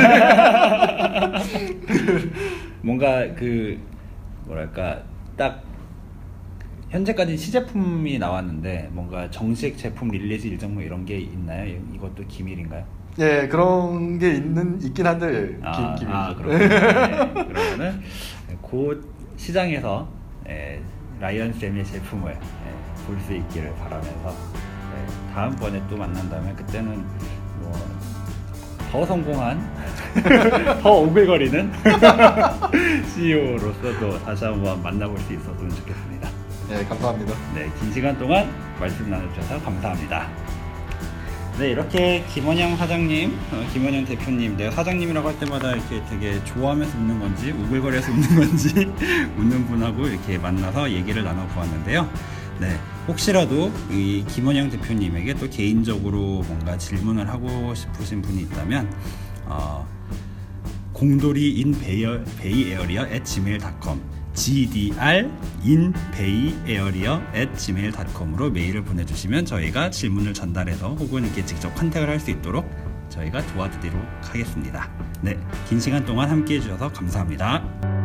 뭔가 그 뭐랄까 딱 현재까지 시제품이 나왔는데 뭔가 정식 제품 릴리즈 일정 뭐 이런 게 있나요? 이것도 기밀인가요? 예, 그런 게 있긴 한데 기밀이죠. 그렇군요. 네, 그러면은 곧 시장에서 라이언 쌤의 제품을 볼 수 있기를 바라면서 다음번에 또 만난다면 그때는 뭐 더 성공한 더 오글거리는 CEO로서도 다시 한번 만나볼 수 있었으면 좋겠습니다. 네, 감사합니다. 네, 긴 시간 동안 말씀 나눠주셔서 감사합니다. 네, 이렇게 김원영 사장님, 김원영 대표님, 내가 사장님이라고 할 때마다 이렇게 되게 좋아하면서 웃는 건지, 우글거려서 웃는 건지, 웃는 분하고 이렇게 만나서 얘기를 나눠보았는데요. 네, 혹시라도 이 김원영 대표님에게 또 개인적으로 뭔가 질문을 하고 싶으신 분이 있다면, 공돌이inbayarea@gmail.com gdrinbayarea@gmail.com으로 메일을 보내주시면 저희가 질문을 전달해서 혹은 이렇게 직접 컨택을 할 수 있도록 저희가 도와드리도록 하겠습니다. 네, 긴 시간 동안 함께 해주셔서 감사합니다.